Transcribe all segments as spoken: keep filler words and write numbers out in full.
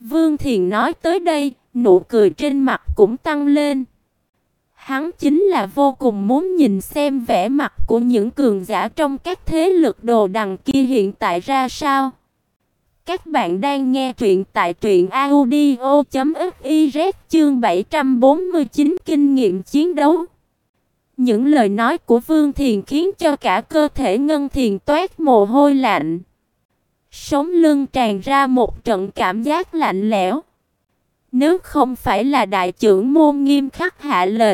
Vương Thiền nói tới đây, nụ cười trên mặt cũng tăng lên. Hắn chính là vô cùng muốn nhìn xem vẻ mặt của những cường giả trong các thế lực đồ đằng kia hiện tại ra sao. Các bạn đang nghe truyện tại truyện audio chấm fiz chương bảy trăm bốn mươi chín kinh nghiệm chiến đấu. Những lời nói của Vương Thiền khiến cho cả cơ thể Ngân Thiền toát mồ hôi lạnh. Sống lưng tràn ra một trận cảm giác lạnh lẽo. Nếu không phải là đại trưởng môn nghiêm khắc hạ lệnh,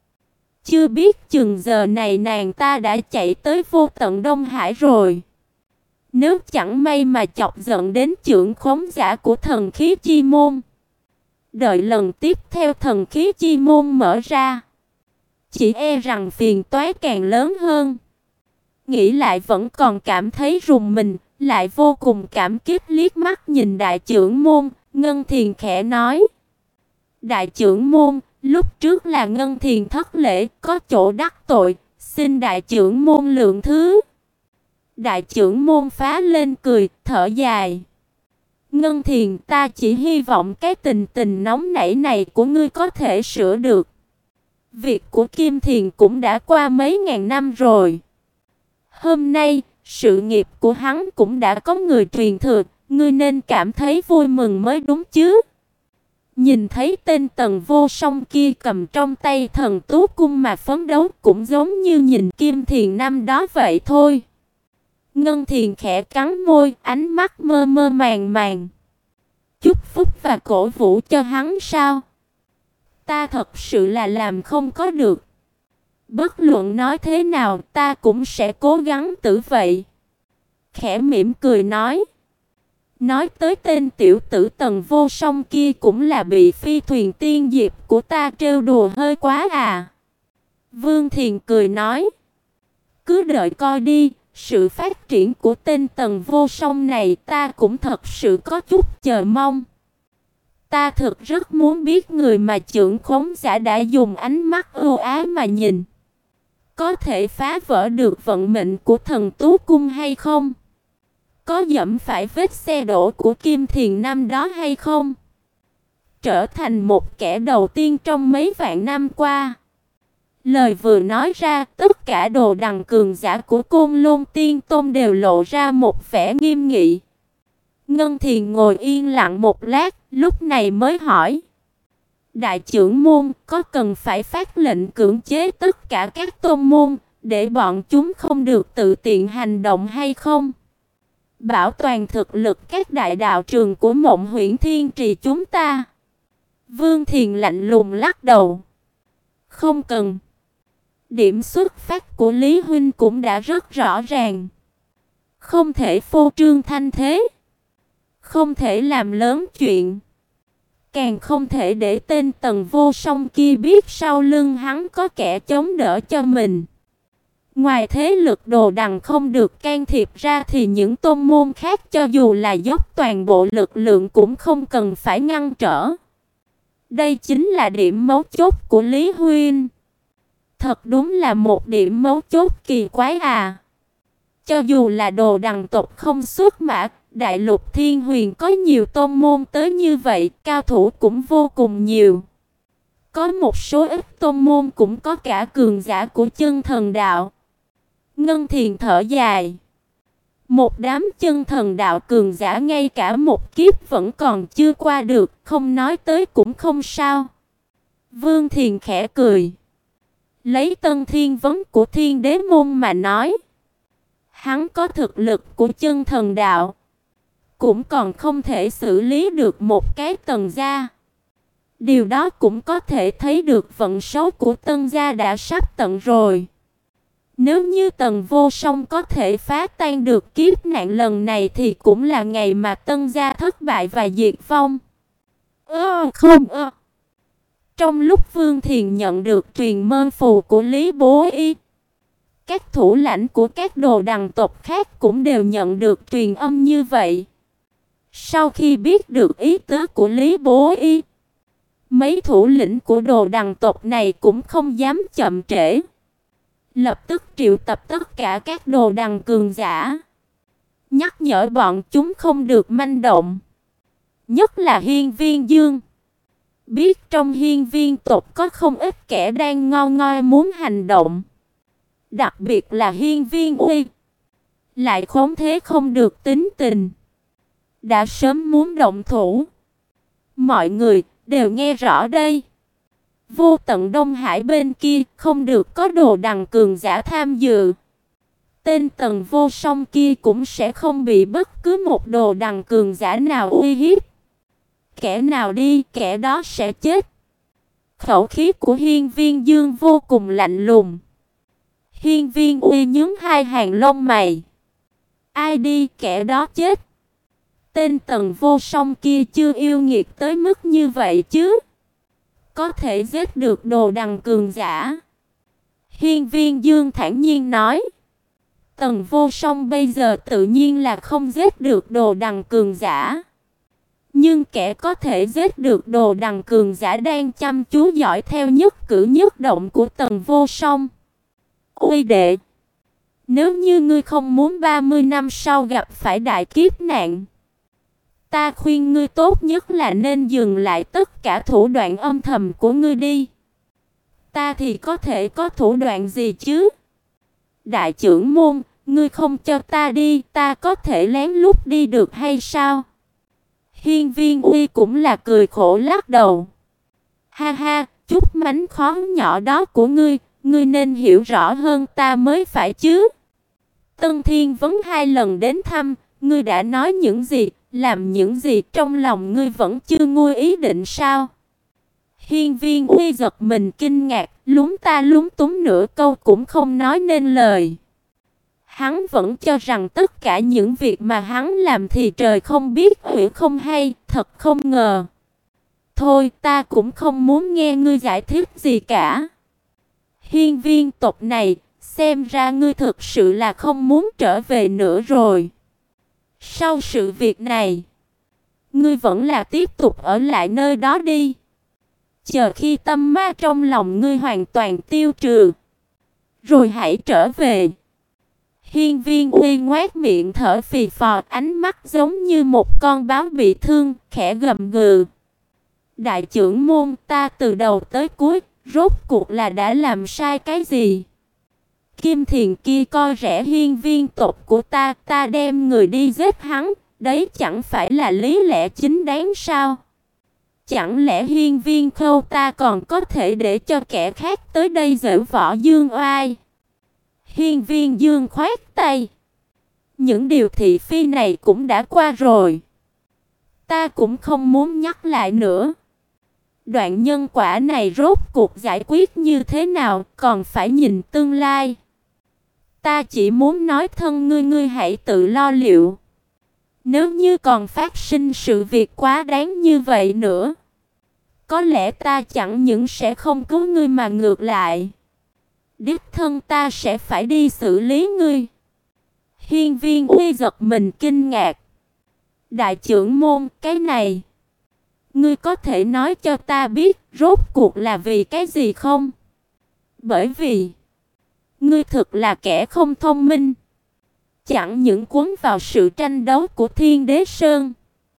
chưa biết chừng giờ này nàng ta đã chạy tới vô tận Đông Hải rồi. Nếu chẳng may mà chọc giận đến trưởng khống giả của thần khí chi môn, đợi lần tiếp theo thần khí chi môn mở ra, chỉ e rằng phiền toái càng lớn hơn. Nghĩ lại vẫn còn cảm thấy rùng mình, lại vô cùng cảm kích liếc mắt nhìn đại trưởng môn. Ngân Thiền khẽ nói: đại trưởng môn, lúc trước là Ngân Thiền thất lễ, có chỗ đắc tội, xin đại trưởng môn lượng thứ. Đại trưởng môn phá lên cười, thở dài: Ngân Thiền, ta chỉ hy vọng cái tình tình nóng nảy này của ngươi có thể sửa được. Việc của Kim Thiền cũng đã qua mấy ngàn năm rồi. Hôm nay, sự nghiệp của hắn cũng đã có người truyền thừa, ngươi nên cảm thấy vui mừng mới đúng chứ. Nhìn thấy tên Tần Vô Song kia cầm trong tay thần tú cung mà phấn đấu, cũng giống như nhìn Kim Thiền năm đó vậy thôi. Ngân Thiền khẽ cắn môi, ánh mắt mơ mơ màng màng. Chúc phúc và cổ vũ cho hắn sao? Ta thật sự là làm không có được. Bất luận nói thế nào, ta cũng sẽ cố gắng tử vậy. Khẽ mỉm cười nói. Nói tới tên tiểu tử Tần Vô Song kia cũng là bị phi thuyền tiên diệp của ta trêu đùa hơi quá à. Vương Thiền cười nói. Cứ đợi coi đi, sự phát triển của tên Tần Vô Song này ta cũng thật sự có chút chờ mong. Ta thực rất muốn biết người mà trưởng khống giả đã dùng ánh mắt ưu ái mà nhìn, có thể phá vỡ được vận mệnh của thần tú cung hay không? Có dẫm phải vết xe đổ của Kim Thiền năm đó hay không? Trở thành một kẻ đầu tiên trong mấy vạn năm qua. Lời vừa nói ra, tất cả đồ đằng cường giả của Côn Lôn Tiên Tôn đều lộ ra một vẻ nghiêm nghị. Ngân Thiền ngồi yên lặng một lát, lúc này mới hỏi. Đại trưởng môn, có cần phải phát lệnh cưỡng chế tất cả các tôn môn, để bọn chúng không được tự tiện hành động hay không? Bảo toàn thực lực các đại đạo trường của Mộng Huyễn Thiên Trì chúng ta. Vương Thiền lạnh lùng lắc đầu. Không cần. Điểm xuất phát của Lý Huynh cũng đã rất rõ ràng. Không thể phô trương thanh thế. Không thể làm lớn chuyện. Càng không thể để tên Tần Vô Song kia biết sau lưng hắn có kẻ chống đỡ cho mình. Ngoài thế lực đồ đằng không được can thiệp ra thì những tôn môn khác cho dù là dốc toàn bộ lực lượng cũng không cần phải ngăn trở. Đây chính là điểm mấu chốt của Lý Huynh. Thật đúng là một điểm mấu chốt kỳ quái à. Cho dù là đồ đằng tộc không xuất mã, Đại Lục Thiên Huyền có nhiều tôn môn tới như vậy, cao thủ cũng vô cùng nhiều. Có một số ít tôn môn cũng có cả cường giả của chân thần đạo. Ngân Thiền thở dài. Một đám chân thần đạo cường giả ngay cả một kiếp vẫn còn chưa qua được, không nói tới cũng không sao. Vương Thiền khẽ cười. Lấy Tân Thiên vấn của Thiên Đế môn mà nói, hắn có thực lực của chân thần đạo, cũng còn không thể xử lý được một cái Tần gia. Điều đó cũng có thể thấy được vận số của Tân gia đã sắp tận rồi. Nếu như Tần Vô Song có thể phá tan được kiếp nạn lần này thì cũng là ngày mà Tân gia thất bại và diệt vong. Ơ không ơ. Trong lúc Vương Thiền nhận được truyền mơ phù của Lý Bố Y, các thủ lãnh của các đồ đằng tộc khác cũng đều nhận được truyền âm như vậy. Sau khi biết được ý tứ của Lý Bố Y, mấy thủ lĩnh của đồ đằng tộc này cũng không dám chậm trễ. Lập tức triệu tập tất cả các đồ đằng cường giả, nhắc nhở bọn chúng không được manh động. nhất là Hiên Viên Dương. Biết trong Hiên Viên tộc có không ít kẻ đang ngo ngoe muốn hành động. Đặc biệt là Hiên Viên Uy, lại khống thế không được tính tình, đã sớm muốn động thủ. Mọi người đều nghe rõ đây. Vô tận Đông Hải bên kia không được có đồ đằng cường giả tham dự. Tên Tần Vô Song kia cũng sẽ không bị bất cứ một đồ đằng cường giả nào uy hiếp. Kẻ nào đi, kẻ đó sẽ chết. Khẩu khí của Hiên Viên Dương vô cùng lạnh lùng. Hiên Viên Uy nhướng hai hàng lông mày. Ai đi, kẻ đó chết. Tên Tần Vô Song kia chưa yêu nghiệt tới mức như vậy chứ. Có thể giết được đồ đằng cường giả. Hiên Viên Dương thản nhiên nói. Tần Vô Song bây giờ tự nhiên là không giết được đồ đằng cường giả. Nhưng kẻ có thể giết được đồ đằng cường giả đang chăm chú dõi theo nhất cử nhất động của Tần Vô Song. Uy đệ, nếu như ngươi không muốn ba mươi năm sau gặp phải đại kiếp nạn, ta khuyên ngươi tốt nhất là nên dừng lại tất cả thủ đoạn âm thầm của ngươi đi. Ta thì có thể có thủ đoạn gì chứ? Đại trưởng môn, ngươi không cho ta đi, ta có thể lén lút đi được hay sao? Hiên Viên Uy cũng là cười khổ lắc đầu. Ha ha, chút mánh khóe nhỏ đó của ngươi, ngươi nên hiểu rõ hơn ta mới phải chứ. Tân Thiên Vấn hai lần đến thăm, ngươi đã nói những gì, làm những gì, trong lòng ngươi vẫn chưa nguôi ý định sao? Hiên Viên Uy giật mình kinh ngạc, lúng ta lúng túng nửa câu cũng không nói nên lời. Hắn vẫn cho rằng tất cả những việc mà hắn làm thì trời không biết hủy không hay, thật không ngờ. Thôi, ta cũng không muốn nghe ngươi giải thích gì cả. Hiên Viên tộc này, xem ra ngươi thực sự là không muốn trở về nữa rồi. Sau sự việc này, ngươi vẫn là tiếp tục ở lại nơi đó đi. Chờ khi tâm ma trong lòng ngươi hoàn toàn tiêu trừ, rồi hãy trở về. Hiên Viên Uy ngoác miệng thở phì phò, ánh mắt giống như một con báo bị thương, khẽ gầm gừ. Đại trưởng môn, ta từ đầu tới cuối, rốt cuộc là đã làm sai cái gì? Kim Thiền kia coi rẻ Hiên Viên tộc của ta, ta đem người đi giết hắn, đấy chẳng phải là lý lẽ chính đáng sao? Chẳng lẽ Hiên Viên Khâu ta còn có thể để cho kẻ khác tới đây giễu võ dương oai? Hiên Viên Dương khoát tay. Những điều thị phi này cũng đã qua rồi. Ta cũng không muốn nhắc lại nữa. Đoạn nhân quả này rốt cuộc giải quyết như thế nào, còn phải nhìn tương lai. Ta chỉ muốn nói thân ngươi ngươi hãy tự lo liệu. Nếu như còn phát sinh sự việc quá đáng như vậy nữa, có lẽ ta chẳng những sẽ không cứu ngươi mà ngược lại, đích thân ta sẽ phải đi xử lý ngươi. Hiên Viên Uy giật mình kinh ngạc. Đại trưởng môn, cái này, ngươi có thể nói cho ta biết rốt cuộc là vì cái gì không? Bởi vì ngươi thực là kẻ không thông minh, chẳng những cuốn vào sự tranh đấu của Thiên Đế Sơn.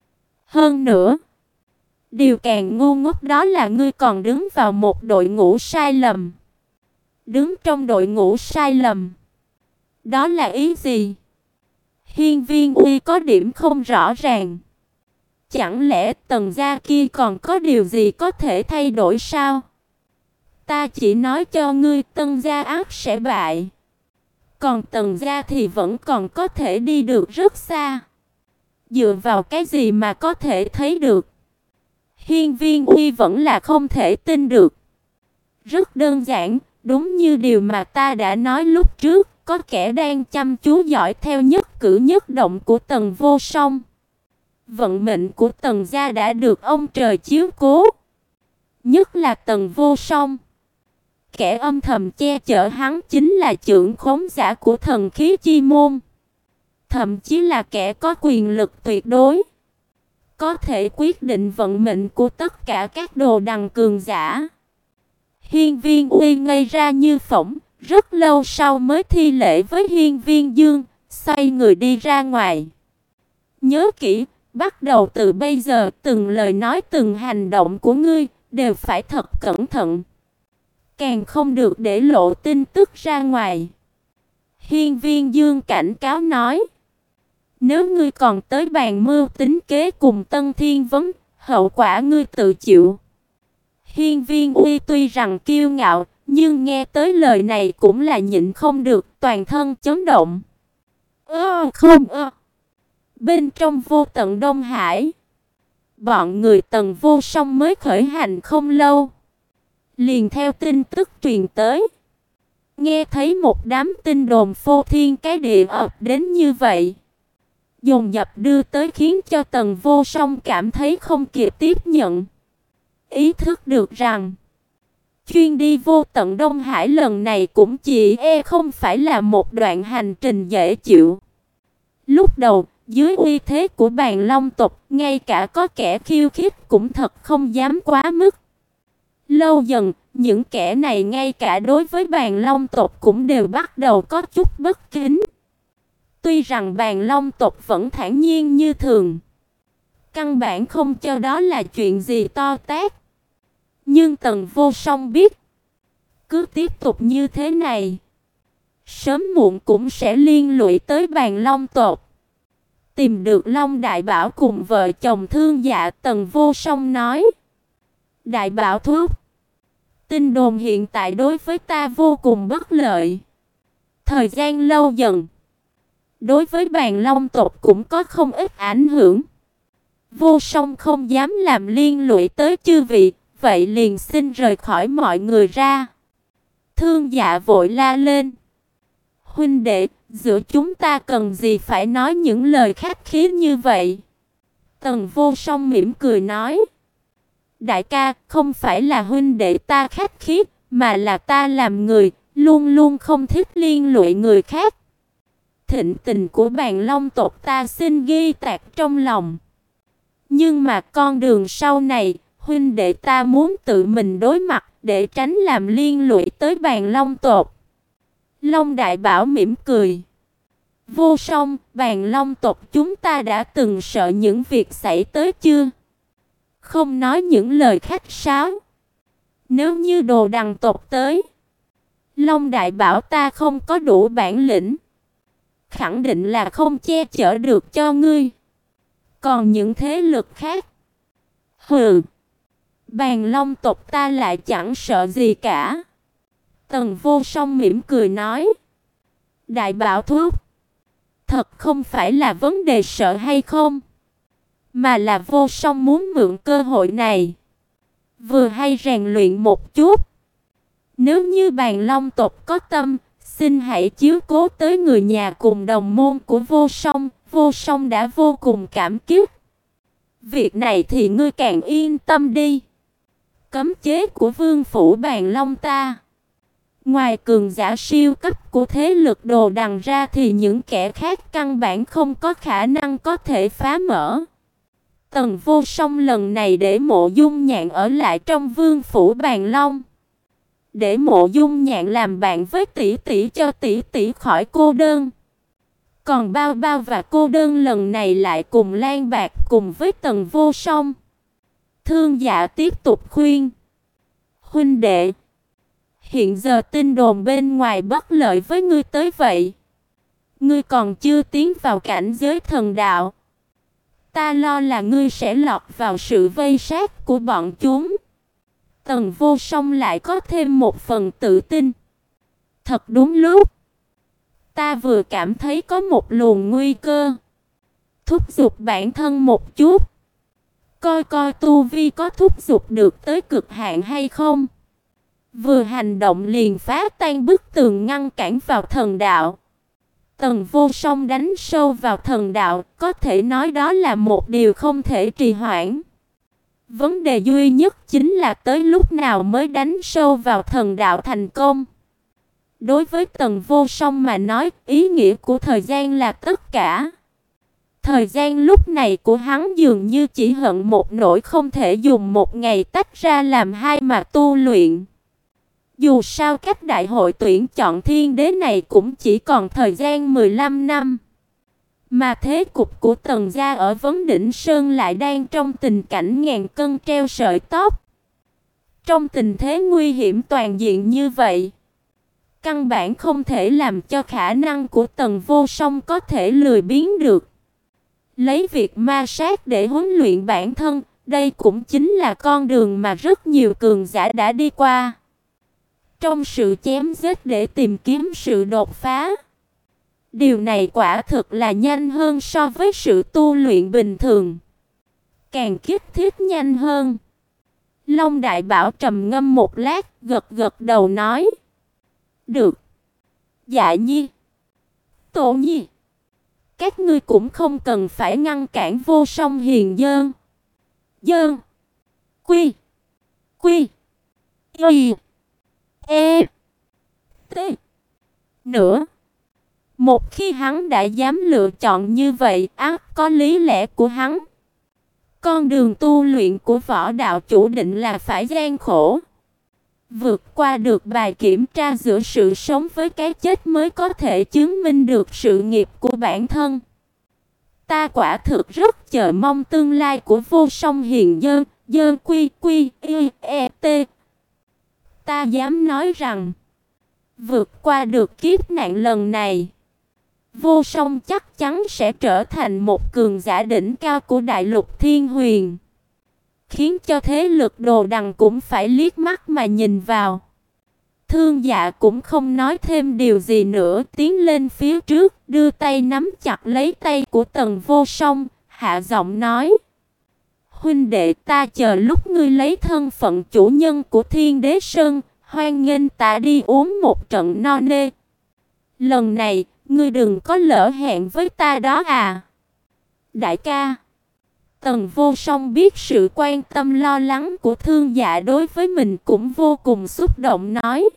Hơn nữa, điều càng ngu ngốc đó là ngươi còn đứng vào một đội ngũ sai lầm. Đứng trong đội ngũ sai lầm, đó là ý gì? Hiên Viên Uy có điểm không rõ ràng. Chẳng lẽ Tần gia kia còn có điều gì có thể thay đổi sao? Ta chỉ nói cho ngươi, Tần gia ắt sẽ bại, còn Tần gia thì vẫn còn có thể đi được rất xa. Dựa vào cái gì mà có thể thấy được? Hiên Viên Uy vẫn là không thể tin được. Rất đơn giản, đúng như điều mà ta đã nói lúc trước, có kẻ đang chăm chú dõi theo nhất cử nhất động của Tần Vô Song. Vận mệnh của Tần gia đã được ông trời chiếu cố, nhất là Tần Vô Song. Kẻ âm thầm che chở hắn chính là trưởng khống giả của thần khí chi môn, thậm chí là kẻ có quyền lực tuyệt đối, có thể quyết định vận mệnh của tất cả các đồ đằng cường giả. Hiên Viên Uy ngây ra như phỗng, rất lâu sau mới thi lễ với Hiên Viên Dương, xoay người đi ra ngoài. Nhớ kỹ, bắt đầu từ bây giờ, từng lời nói từng hành động của ngươi đều phải thật cẩn thận, càng không được để lộ tin tức ra ngoài." Hiên Viên Dương cảnh cáo nói: "Nếu ngươi còn tới bàn mưu tính kế cùng Tân Thiên Vấn, hậu quả ngươi tự chịu." Hiên Viên Uy tuy rằng kiêu ngạo, nhưng nghe tới lời này cũng là nhịn không được, toàn thân chấn động. Ơ không ơ. Bên trong Vô Tận Đông Hải, bọn người Tần Vô Song mới khởi hành không lâu, liền theo tin tức truyền tới, nghe thấy một đám tin đồn phô thiên cái địa ập đến như vậy, dồn dập đưa tới khiến cho Tần Vô Song cảm thấy không kịp tiếp nhận. Ý thức được rằng chuyến đi Vô Tận Đông Hải lần này cũng chỉ e không phải là một đoạn hành trình dễ chịu. Lúc đầu, dưới uy thế của Bàn Long tộc, ngay cả có kẻ khiêu khích cũng thật không dám quá mức. Lâu dần, những kẻ này ngay cả đối với Bàn Long tộc cũng đều bắt đầu có chút bất kính. Tuy rằng Bàn Long tộc vẫn thản nhiên như thường, căn bản không cho đó là chuyện gì to tát, nhưng Tần Vô Song biết, cứ tiếp tục như thế này, sớm muộn cũng sẽ liên lụy tới Bàn Long tộc. Tìm được Long Đại Bảo cùng vợ chồng Thương Dạ, Tần Vô Song nói: "Đại Bảo thúc, tin đồn hiện tại đối với ta vô cùng bất lợi. Thời gian lâu dần, đối với Bàn Long tộc cũng có không ít ảnh hưởng. Vô Song không dám làm liên lụy tới chư vị, vậy liền xin rời khỏi mọi người ra." Thương Dạ vội la lên: "Huynh đệ, giữa chúng ta cần gì phải nói những lời khách khí như vậy?" Tần Vô Song mỉm cười nói: "Đại ca, không phải là huynh đệ ta khách khí, mà là ta làm người luôn luôn không thích liên lụy người khác. Thịnh tình của Bàn Long tộc ta xin ghi tạc trong lòng. Nhưng mà con đường sau này, huynh đệ ta muốn tự mình đối mặt để tránh làm liên lụy tới Bàn Long tộc." Long Đại Bảo mỉm cười: "Vô Song, Bàn Long tộc chúng ta đã từng sợ những việc xảy tới chưa? Không nói những lời khách sáo. Nếu như Đồ Đằng tộc tới, Long Đại Bảo ta không có đủ bản lĩnh, khẳng định là không che chở được cho ngươi. Còn những thế lực khác, hừ, Bàn Long tộc ta lại chẳng sợ gì cả." Tần Vô Song mỉm cười nói: "Đại Bảo thúc, thật không phải là vấn đề sợ hay không, mà là Vô Song muốn mượn cơ hội này vừa hay rèn luyện một chút. Nếu như Bàn Long tộc có tâm, xin hãy chiếu cố tới người nhà cùng đồng môn của Vô Song, Vô Song đã vô cùng cảm kích. Việc này thì ngươi càng yên tâm đi. Cấm chế của vương phủ Bàn Long ta, ngoài cường giả siêu cấp của thế lực Đồ Đằng ra thì những kẻ khác căn bản không có khả năng có thể phá mở." Tần Vô Song lần này để Mộ Dung Nhạn ở lại trong vương phủ Bàn Long, để Mộ Dung Nhạn làm bạn với tỷ tỷ cho tỷ tỷ khỏi cô đơn. Còn Bao Bao và cô đơn lần này lại cùng Lan Bạc cùng với Tần Vô Song. Thương Dạ tiếp tục khuyên: "Huynh đệ, hiện giờ tin đồn bên ngoài bất lợi với ngươi tới vậy. Ngươi còn chưa tiến vào cảnh giới thần đạo. Ta lo là ngươi sẽ lọt vào sự vây sát của bọn chúng." Tần Vô Song lại có thêm một phần tự tin: "Thật đúng lúc, ta vừa cảm thấy có một luồng nguy cơ, thúc giục bản thân một chút, coi coi tu vi có thúc giục được tới cực hạn hay không." Vừa hành động liền phá tan bức tường ngăn cản vào thần đạo. Tần Vô Song đánh sâu vào thần đạo, có thể nói đó là một điều không thể trì hoãn. Vấn đề duy nhất chính là tới lúc nào mới đánh sâu vào thần đạo thành công. Đối với Tần Vô Song mà nói, ý nghĩa của thời gian là tất cả. Thời gian lúc này của hắn dường như chỉ hận một nỗi không thể dùng một ngày tách ra làm hai mà tu luyện. Dù sao cách đại hội tuyển chọn thiên đế này cũng chỉ còn thời gian mười lăm năm. Mà thế cục của Tần gia ở Vấn Đỉnh Sơn lại đang trong tình cảnh ngàn cân treo sợi tóc. Trong tình thế nguy hiểm toàn diện như vậy, căn bản không thể làm cho khả năng của Tần Vô Song có thể lười biếng được. Lấy việc ma sát để huấn luyện bản thân, đây cũng chính là con đường mà rất nhiều cường giả đã đi qua. Trong sự chém giết để tìm kiếm sự đột phá. Điều này quả thực là nhanh hơn so với sự tu luyện bình thường. Càng kích thích nhanh hơn. Long Đại Bảo trầm ngâm một lát, gật gật đầu nói. Được. Dạ Nhi. Tổ Nhi. Các ngươi cũng không cần phải ngăn cản Vô Song hiền dơn. Dơn. Quy. Quy. Y. E. T. Nữa. Một khi hắn đã dám lựa chọn như vậy, ắt có lý lẽ của hắn. Con đường tu luyện của võ đạo chủ định là phải gian khổ. Vượt qua được bài kiểm tra giữa sự sống với cái chết mới có thể chứng minh được sự nghiệp của bản thân. Ta quả thực rất chờ mong tương lai của Vô Song hiền dơn, dơn quy quy y e t. Ta dám nói rằng, vượt qua được kiếp nạn lần này, Vô Song chắc chắn sẽ trở thành một cường giả đỉnh cao của đại lục Thiên Huyền, khiến cho thế lực Đồ Đằng cũng phải liếc mắt mà nhìn vào. Thương Dạ cũng không nói thêm điều gì nữa, tiến lên phía trước, đưa tay nắm chặt lấy tay của Tần Vô Song, hạ giọng nói: "Huynh đệ, ta chờ lúc ngươi lấy thân phận chủ nhân của Thiên Đế Sơn, hoan nghênh ta đi uống một trận no nê. Lần này, ngươi đừng có lỡ hẹn với ta đó à." "Đại ca." Tần Vô Song biết sự quan tâm lo lắng của Thương Dạ đối với mình, cũng vô cùng xúc động nói: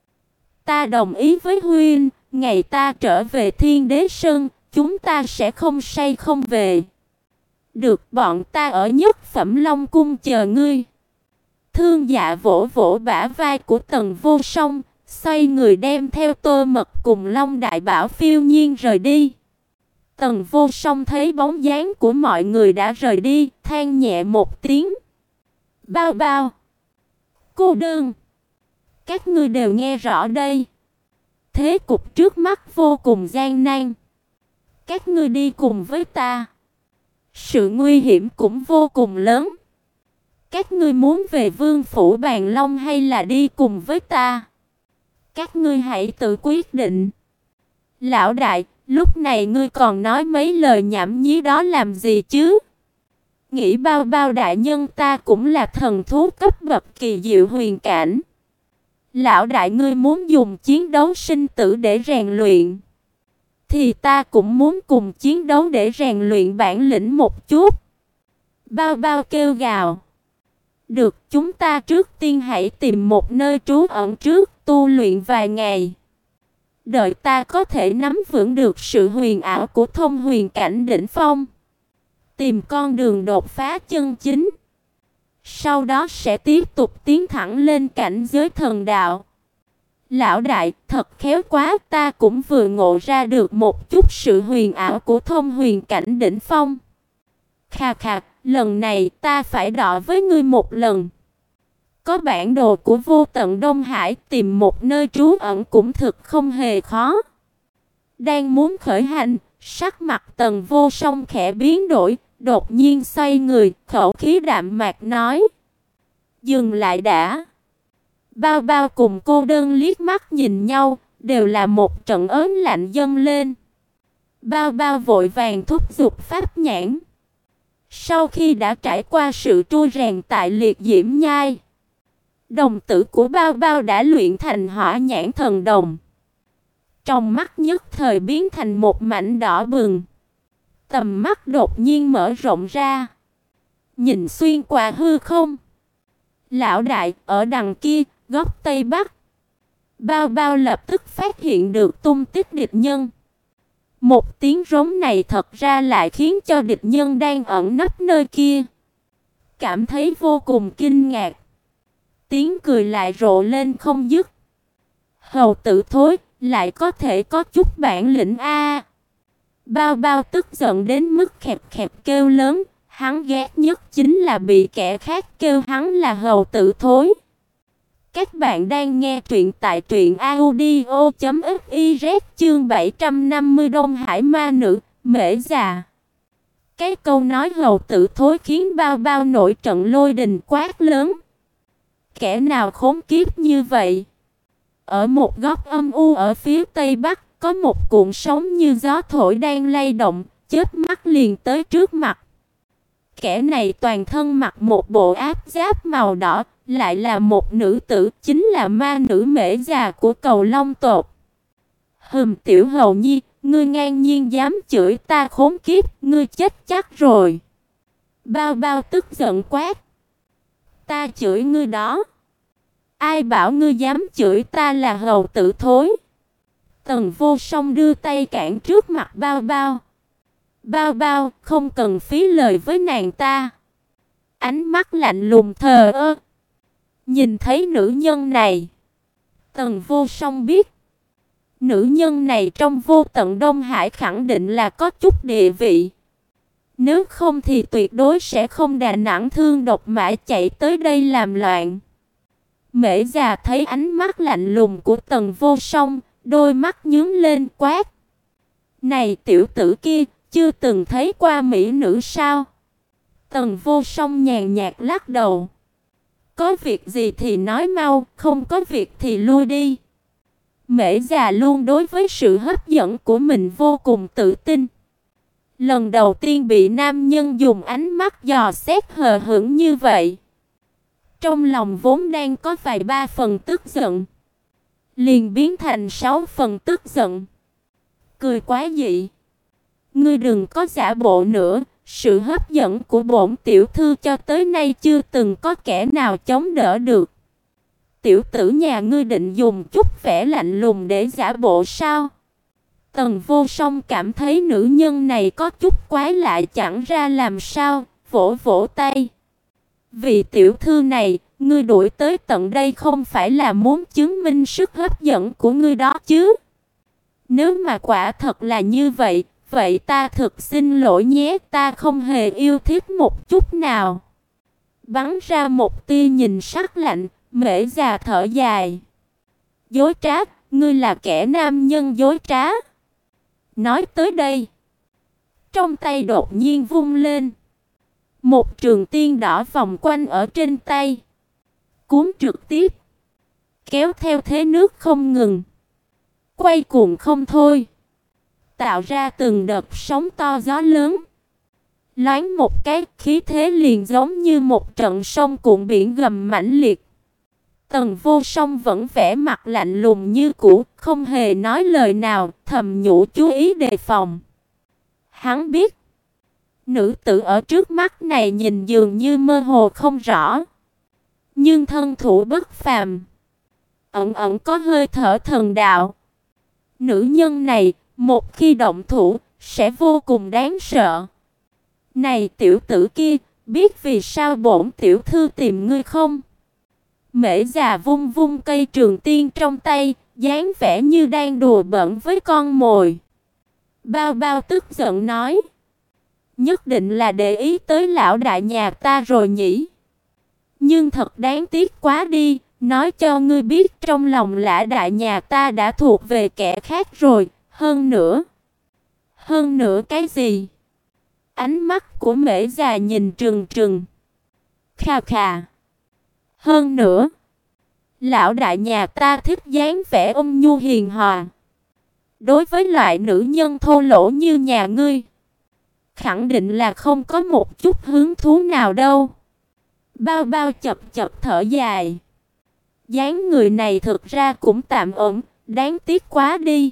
"Ta đồng ý với huynh, ngày ta trở về Thiên Đế Sơn, chúng ta sẽ không say không về. Được, bọn ta ở Nhất Phẩm Long Cung chờ ngươi." Thương Dạ vỗ vỗ bả vai của Tần Vô Song, xoay người đem theo Tô Mật cùng Long Đại Bảo phiêu nhiên rời đi. Tần Vô Song thấy bóng dáng của mọi người đã rời đi, than nhẹ một tiếng. "Bao Bao, cô đơn, các ngươi đều nghe rõ đây. Thế cục trước mắt vô cùng gian nan. Các ngươi đi cùng với ta, sự nguy hiểm cũng vô cùng lớn. Các ngươi muốn về Vương phủ Bàn Long hay là đi cùng với ta? Các ngươi hãy tự quyết định." "Lão đại, lúc này ngươi còn nói mấy lời nhảm nhí đó làm gì chứ? Nghĩ Bao Bao đại nhân ta cũng là thần thú cấp bậc kỳ diệu huyền cảnh. Lão đại ngươi muốn dùng chiến đấu sinh tử để rèn luyện, thì ta cũng muốn cùng chiến đấu để rèn luyện bản lĩnh một chút." Bao Bao kêu gào. "Được, chúng ta trước tiên hãy tìm một nơi trú ẩn trước, tu luyện vài ngày. Đợi ta có thể nắm vững được sự huyền ảo của thông huyền cảnh đỉnh phong, tìm con đường đột phá chân chính. Sau đó sẽ tiếp tục tiến thẳng lên cảnh giới thần đạo." "Lão đại, thật khéo quá, ta cũng vừa ngộ ra được một chút sự huyền ảo của thông huyền cảnh đỉnh phong. Khà khà, lần này ta phải đọ với ngươi một lần. Có bản đồ của Vô Tận Đông Hải, tìm một nơi trú ẩn cũng thực không hề khó." Đang muốn khởi hành, sắc mặt Tần Vô Song khẽ biến đổi, đột nhiên xoay người, khẩu khí đạm mạc nói: "Dừng lại đã." Bao Bao cùng cô đơn liếc mắt nhìn nhau, đều là một trận ớn lạnh dâng lên. Bao Bao vội vàng thúc giục pháp nhãn. Sau khi đã trải qua sự trui rèn tại liệt diễm nhai, đồng tử của Bao Bao đã luyện thành hỏa nhãn thần đồng. Trong mắt nhất thời biến thành một mảnh đỏ bừng. Tầm mắt đột nhiên mở rộng ra, nhìn xuyên qua hư không. "Lão đại, ở đằng kia, góc Tây Bắc." Bao Bao lập tức phát hiện được tung tích địch nhân. Một tiếng rống này thật ra lại khiến cho địch nhân đang ẩn nấp nơi kia cảm thấy vô cùng kinh ngạc. Tiếng cười lại rộ lên không dứt. "Hầu tử thối, lại có thể có chút bản lĩnh a." Bao Bao tức giận đến mức khẹp khẹp kêu lớn, hắn ghét nhất chính là bị kẻ khác kêu hắn là hầu tử thối. Các bạn đang nghe truyện tại truyện audio chấm fiz chương bảy trăm năm mươi Đông Hải ma nữ, mễ già. Cái câu nói hầu tử thối khiến Bao Bao nổi trận lôi đình quát lớn. Kẻ nào khốn kiếp như vậy? Ở một góc âm u ở phía tây bắc, có một cuộn sóng như gió thổi đang lay động, chớp mắt liền tới trước mặt. Kẻ này toàn thân mặc một bộ áo giáp màu đỏ, lại là một nữ tử, chính là ma nữ mễ già của Cầu Long tộc. Hừm, Tiểu Hầu Nhi, ngươi ngang nhiên dám chửi ta khốn kiếp, ngươi chết chắc rồi. Bao Bao tức giận quát. Ta chửi ngươi đó. Ai bảo ngươi dám chửi ta là hầu tử thối? Tần Vô Song đưa tay cản trước mặt Bao Bao. Bao Bao, không cần phí lời với nàng ta. Ánh mắt lạnh lùng thờ ơ. Nhìn thấy nữ nhân này, Tần Vô Song biết, nữ nhân này trong vô tận Đông Hải khẳng định là có chút địa vị. Nếu không thì tuyệt đối sẽ không đà nẵng thương độc mã chạy tới đây làm loạn. Mễ già thấy ánh mắt lạnh lùng của Tần Vô Song, đôi mắt nhướng lên quát. Này tiểu tử kia, chưa từng thấy qua mỹ nữ sao? Tần Vô Song nhàn nhạt lắc đầu. Có việc gì thì nói mau, không có việc thì lui đi. Mễ già luôn đối với sự hấp dẫn của mình vô cùng tự tin. Lần đầu tiên bị nam nhân dùng ánh mắt dò xét hờ hững như vậy, trong lòng vốn đang có vài ba phần tức giận, liền biến thành sáu phần tức giận. Cười quá dị. Ngươi đừng có giả bộ nữa, sự hấp dẫn của bổn tiểu thư cho tới nay chưa từng có kẻ nào chống đỡ được. Tiểu tử nhà ngươi định dùng chút vẻ lạnh lùng để giả bộ sao? Tần Vô Song cảm thấy nữ nhân này có chút quái lạ chẳng ra làm sao, vỗ vỗ tay. Vì tiểu thư này, ngươi đuổi tới tận đây không phải là muốn chứng minh sức hấp dẫn của ngươi đó chứ? Nếu mà quả thật là như vậy, vậy ta thực xin lỗi nhé, ta không hề yêu thích một chút nào. Bắn ra một tia nhìn sắc lạnh, Mễ già thở dài. Dối trá, ngươi là kẻ nam nhân dối trá. Nói tới đây, trong tay đột nhiên vung lên, một trường tiên đỏ vòng quanh ở trên tay, cuốn trực tiếp, kéo theo thế nước không ngừng, quay cuồng không thôi, tạo ra từng đợt sóng to gió lớn. Loáng một cái, khí thế liền giống như một trận sông cuộn biển gầm mãnh liệt. Tần Vô Song vẫn vẻ mặt lạnh lùng như cũ, không hề nói lời nào, thầm nhủ chú ý đề phòng. Hắn biết, nữ tử ở trước mắt này nhìn dường như mơ hồ không rõ, nhưng thân thủ bất phàm, ẩn ẩn có hơi thở thần đạo. Nữ nhân này, một khi động thủ, sẽ vô cùng đáng sợ. Này tiểu tử kia, biết vì sao bổn tiểu thư tìm ngươi không? Mễ già vung vung cây trường tiên trong tay, dáng vẻ như đang đùa bỡn với con mồi. Bao Bao tức giận nói. Nhất định là để ý tới lão đại nhà ta rồi nhỉ? Nhưng thật đáng tiếc quá đi, nói cho ngươi biết trong lòng lão đại nhà ta đã thuộc về kẻ khác rồi, hơn nữa. Hơn nữa cái gì? Ánh mắt của Mễ già nhìn trừng trừng. Khà khà. Hơn nữa, lão đại nhà ta thích dáng vẻ ôn nhu hiền hòa. Đối với loại nữ nhân thô lỗ như nhà ngươi, khẳng định là không có một chút hứng thú nào đâu. Bao Bao chập chập thở dài. Dáng người này thực ra cũng tạm ổn, đáng tiếc quá đi.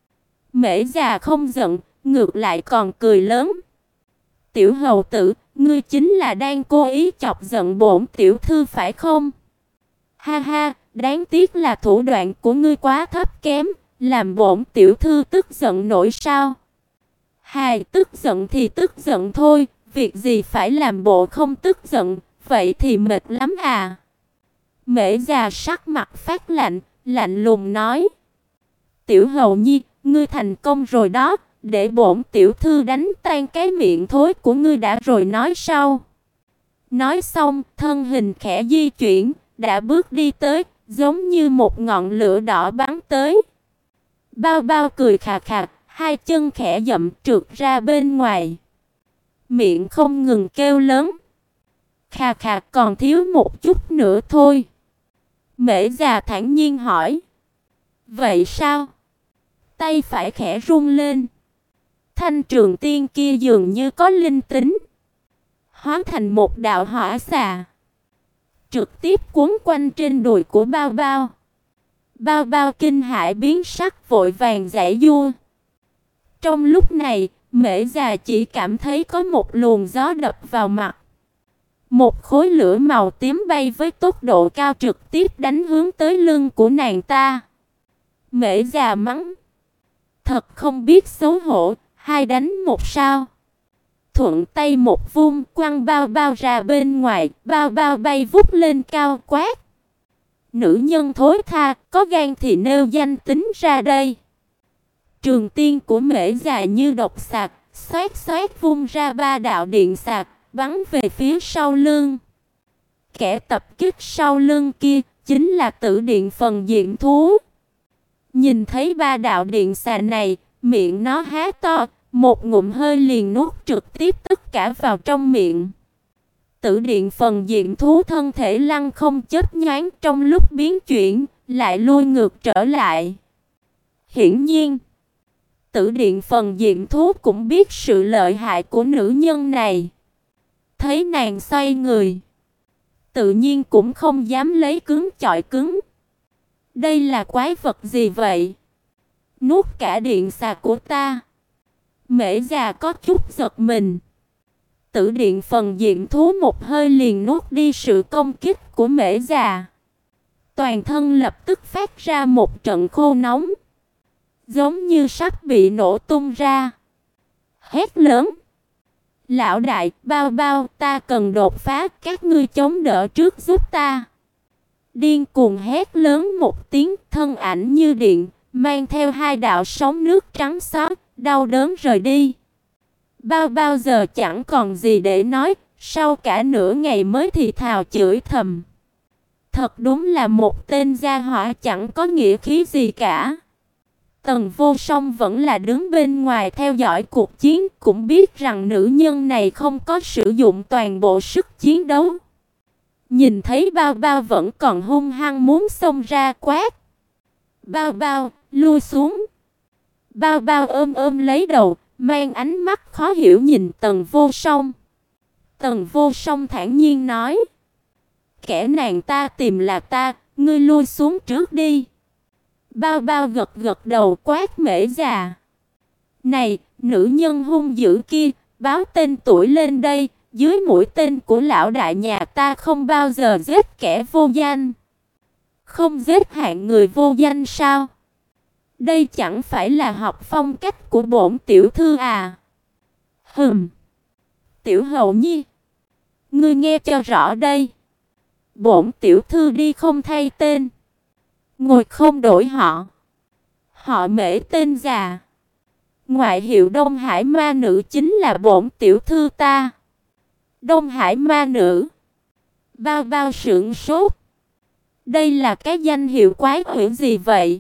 Mễ già không giận, ngược lại còn cười lớn. Tiểu hầu tử, ngươi chính là đang cố ý chọc giận bổn tiểu thư phải không? Ha ha, đáng tiếc là thủ đoạn của ngươi quá thấp kém, làm bổn tiểu thư tức giận nổi sao? Hài, tức giận thì tức giận thôi, việc gì phải làm bộ không tức giận, vậy thì mệt lắm à. Mễ già sắc mặt phát lạnh, lạnh lùng nói. Tiểu hầu nhi, ngươi thành công rồi đó, để bổn tiểu thư đánh tan cái miệng thối của ngươi đã rồi nói sau. Nói xong, thân hình khẽ di chuyển, đã bước đi tới, giống như một ngọn lửa đỏ bắn tới. Bao Bao cười khà khà, hai chân khẽ dậm trượt ra bên ngoài. Miệng không ngừng kêu lớn. Khà khà, còn thiếu một chút nữa thôi. Mễ già thản nhiên hỏi. Vậy sao? Tay phải khẽ run lên. Thanh trường tiên kia dường như có linh tính, hóa thành một đạo hỏa xà, trực tiếp cuốn quanh trên đùi của Bao Bao. Bao Bao kinh hãi biến sắc, vội vàng giãy giụa. Trong lúc này, Mễ già chỉ cảm thấy có một luồng gió đập vào mặt. Một khối lửa màu tím bay với tốc độ cao trực tiếp đánh hướng tới lưng của nàng ta. Mễ già mắng. Thật không biết xấu hổ, hai đánh một sao. Thuận tay một vung, quăng Bao Bao ra bên ngoài, Bao Bao bay vút lên cao quát. Nữ nhân thối tha, có gan thì nêu danh tính ra đây. Trường tiên của Mễ già như độc sạc, xoát xoát vung ra ba đạo điện sạc, bắn về phía sau lưng. Kẻ tập kích sau lưng kia chính là Tử Điện Phần Diện Thú. Nhìn thấy ba đạo điện xà này, miệng nó há to, một ngụm hơi liền nuốt trực tiếp tất cả vào trong miệng. Tử Điện Phần Diện Thú thân thể lăn không chớp nhoáng, trong lúc biến chuyển, lại lui ngược trở lại. Hiển nhiên, Tử Điện Phần Diện Thú cũng biết sự lợi hại của nữ nhân này. Thấy nàng xoay người, tự nhiên cũng không dám lấy cứng chọi cứng. Đây là quái vật gì vậy? Nuốt cả điện xà của ta. Mễ già có chút giật mình. Tử Điện Phần Diện Thú một hơi liền nuốt đi sự công kích của Mễ già. Toàn thân lập tức phát ra một trận khô nóng, giống như sắp bị nổ tung ra. Hét lớn. Lão đại, Bao Bao, ta cần đột phá, các ngươi chống đỡ trước giúp ta. Điên cuồng hét lớn một tiếng, thân ảnh như điện, mang theo hai đạo sóng nước trắng xóa, đau đớn rời đi. Bao Bao giờ chẳng còn gì để nói, sau cả nửa ngày mới thì thào chửi thầm. Thật đúng là một tên gia hỏa chẳng có nghĩa khí gì cả. Tần Vô Song vẫn là đứng bên ngoài theo dõi cuộc chiến, cũng biết rằng nữ nhân này không có sử dụng toàn bộ sức chiến đấu. Nhìn thấy Bao Bao vẫn còn hung hăng muốn xông ra quát. Bao Bao, lui xuống. Bao Bao ôm ôm lấy đầu, mang ánh mắt khó hiểu nhìn Tần Vô Song. Tần Vô Song thản nhiên nói. Kẻ nàng ta tìm là ta, ngươi lui xuống trước đi. Bao Bao gật gật đầu quát Mễ già. Này, nữ nhân hung dữ kia, báo tên tuổi lên đây, dưới mũi tên của lão đại nhà ta không bao giờ giết kẻ vô danh. Không giết hạng người vô danh sao? Đây chẳng phải là học phong cách của bổn tiểu thư à? Hừm. Tiểu hầu nhi, ngươi nghe cho rõ đây. Bổn tiểu thư đi không thay tên, ngồi không đổi họ. Họ Mễ tên già, ngoại hiệu Đông Hải ma nữ chính là bổn tiểu thư ta. Đông Hải ma nữ. Bao Bao sững sốt. Đây là cái danh hiệu quái quỷ gì vậy?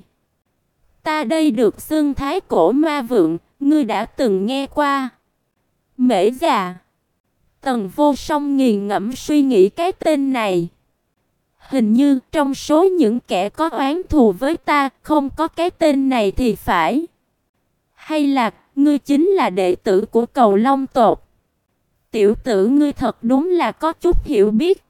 Ta đây được xưng Thái Cổ Ma Vượng, ngươi đã từng nghe qua. Mễ già. Tần Vô Song nghiền ngẫm suy nghĩ cái tên này. Hình như trong số những kẻ có oán thù với ta, không có cái tên này thì phải. Hay là ngươi chính là đệ tử của Cầu Long tộc? Tiểu tử ngươi thật đúng là có chút hiểu biết.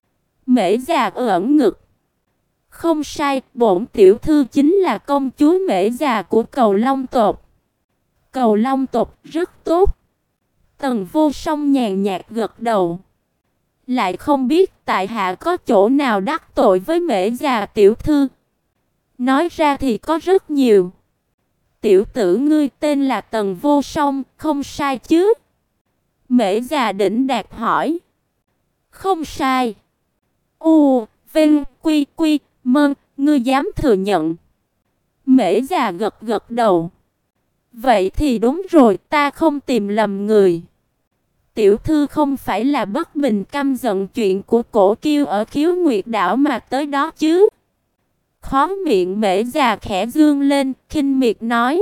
Mễ già ưỡn ngực. Không sai, bổn tiểu thư chính là công chúa Mễ già của Cầu Long tộc. Cầu Long tộc rất tốt. Tần Vô Song nhàn nhạt gật đầu. Lại không biết tại hạ có chỗ nào đắc tội với Mễ già tiểu thư. Nói ra thì có rất nhiều. Tiểu tử ngươi tên là Tần Vô Song, không sai chứ? Mễ già đỉnh đạt hỏi. Không sai. U, Vinh, Quy, Quy, Mơn, ngươi dám thừa nhận? Mễ già gật gật đầu. Vậy thì đúng rồi, ta không tìm lầm người. Tiểu thư không phải là bất bình căm giận chuyện của Cổ Kiêu ở Khiếu Nguyệt đảo mà tới đó chứ? Khóe miệng Mễ già khẽ dương lên, khinh miệt nói.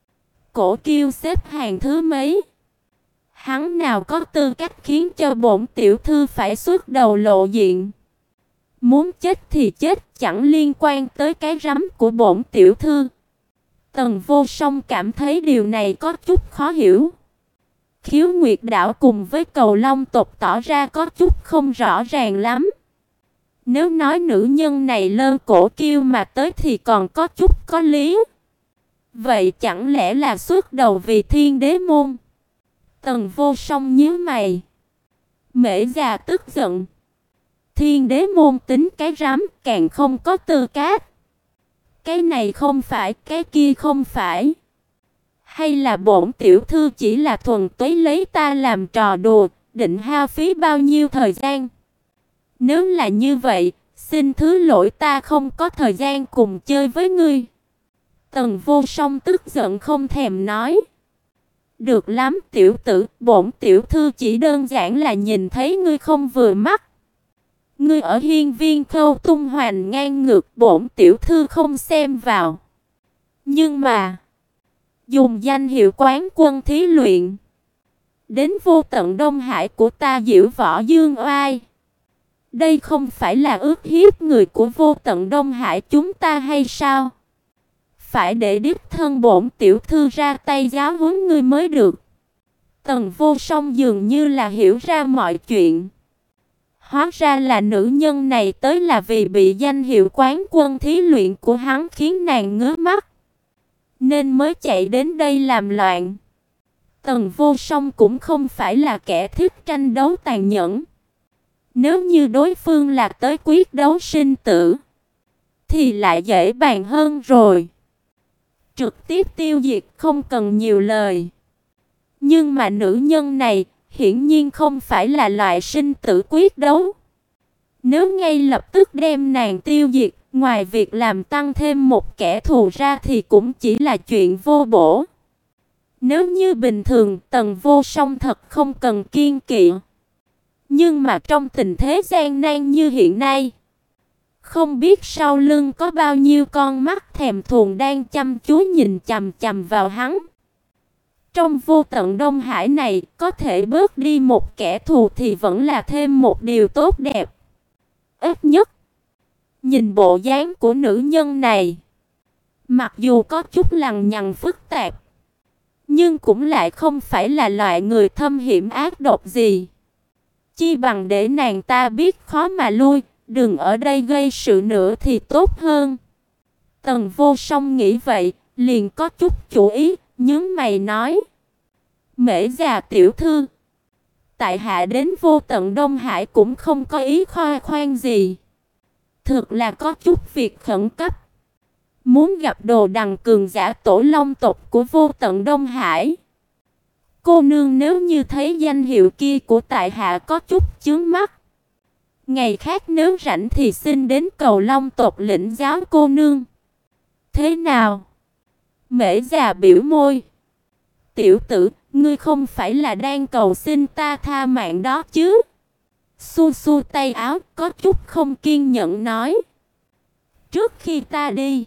Cổ Kiêu xếp hàng thứ mấy? Hắn nào có tư cách khiến cho bổn tiểu thư phải xuất đầu lộ diện? Muốn chết thì chết, chẳng liên quan tới cái rắm của bổn tiểu thư. Tần Vô Song cảm thấy điều này có chút khó hiểu. Khiếu Nguyệt đảo cùng với Cầu Long tộc tỏ ra có chút không rõ ràng lắm. Nếu nói nữ nhân này lơ Cổ Kiêu mà tới thì còn có chút có lý. Vậy chẳng lẽ là xuất đầu vì Thiên Đế môn? Tần Vô Song nhíu mày. Mễ già tức giận. Thiên Đế môn tính cái rắm, càng không có tư cách. Cái này không phải, cái kia không phải. Hay là bổn tiểu thư chỉ là thuần túy lấy ta làm trò đùa, định hao phí bao nhiêu thời gian? Nếu là như vậy, xin thứ lỗi, ta không có thời gian cùng chơi với ngươi. Tần Vô Song tức giận không thèm nói. Được lắm tiểu tử, bổn tiểu thư chỉ đơn giản là nhìn thấy ngươi không vừa mắt. Ngươi ở hiên viên khâu tung hoành ngang ngược, bổn tiểu thư không xem vào. Nhưng mà dùng danh hiệu quán quân thí luyện đến vô tận Đông Hải của ta diễu võ dương oai, đây không phải là ước hiếp người của vô tận Đông Hải chúng ta hay sao? Phải để đích thân bổn tiểu thư ra tay giáo huấn ngươi mới được. Tần Vô Song dường như là hiểu ra mọi chuyện. Hóa ra là nữ nhân này tới là vì bị danh hiệu quán quân thí luyện của hắn khiến nàng ngứa mắt, nên mới chạy đến đây làm loạn. Tần Vô Song cũng không phải là kẻ thích tranh đấu tàn nhẫn. Nếu như đối phương là tới quyết đấu sinh tử thì lại dễ bàn hơn rồi. Trực tiếp tiêu diệt không cần nhiều lời. Nhưng mà nữ nhân này hiển nhiên không phải là loại sinh tử quyết đấu. Nếu ngay lập tức đem nàng tiêu diệt, ngoài việc làm tăng thêm một kẻ thù ra thì cũng chỉ là chuyện vô bổ. Nếu như bình thường, Tần Vô Song thật không cần kiêng kỵ. Nhưng mà trong tình thế gian nan như hiện nay, không biết sau lưng có bao nhiêu con mắt thèm thuồng đang chăm chú nhìn chằm chằm vào hắn. Trong vô tận Đông Hải này, có thể bớt đi một kẻ thù thì vẫn là thêm một điều tốt đẹp. Ít nhất, nhìn bộ dáng của nữ nhân này, mặc dù có chút lằng nhằng phức tạp, nhưng cũng lại không phải là loại người thâm hiểm ác độc gì. Chi bằng để nàng ta biết khó mà lui, đừng ở đây gây sự nữa thì tốt hơn. Tần Vô Song nghĩ vậy, liền có chút chủ ý, nhướng mày nói. Mễ già tiểu thư, tại hạ đến vô tận Đông Hải cũng không có ý khoe khoang gì. Thực là có chút việc khẩn cấp. Muốn gặp Đồ Đằng cường giả tổ long tộc của vô tận Đông Hải. Cô nương nếu như thấy danh hiệu kia của tại hạ có chút chướng mắt, ngày khác nếu rảnh thì xin đến Cầu Long tộc lĩnh giáo cô nương. Thế nào? Mễ già biểu môi. Tiểu tử, ngươi không phải là đang cầu xin ta tha mạng đó chứ? Xua xua tay áo, có chút không kiên nhẫn nói. Trước khi ta đi,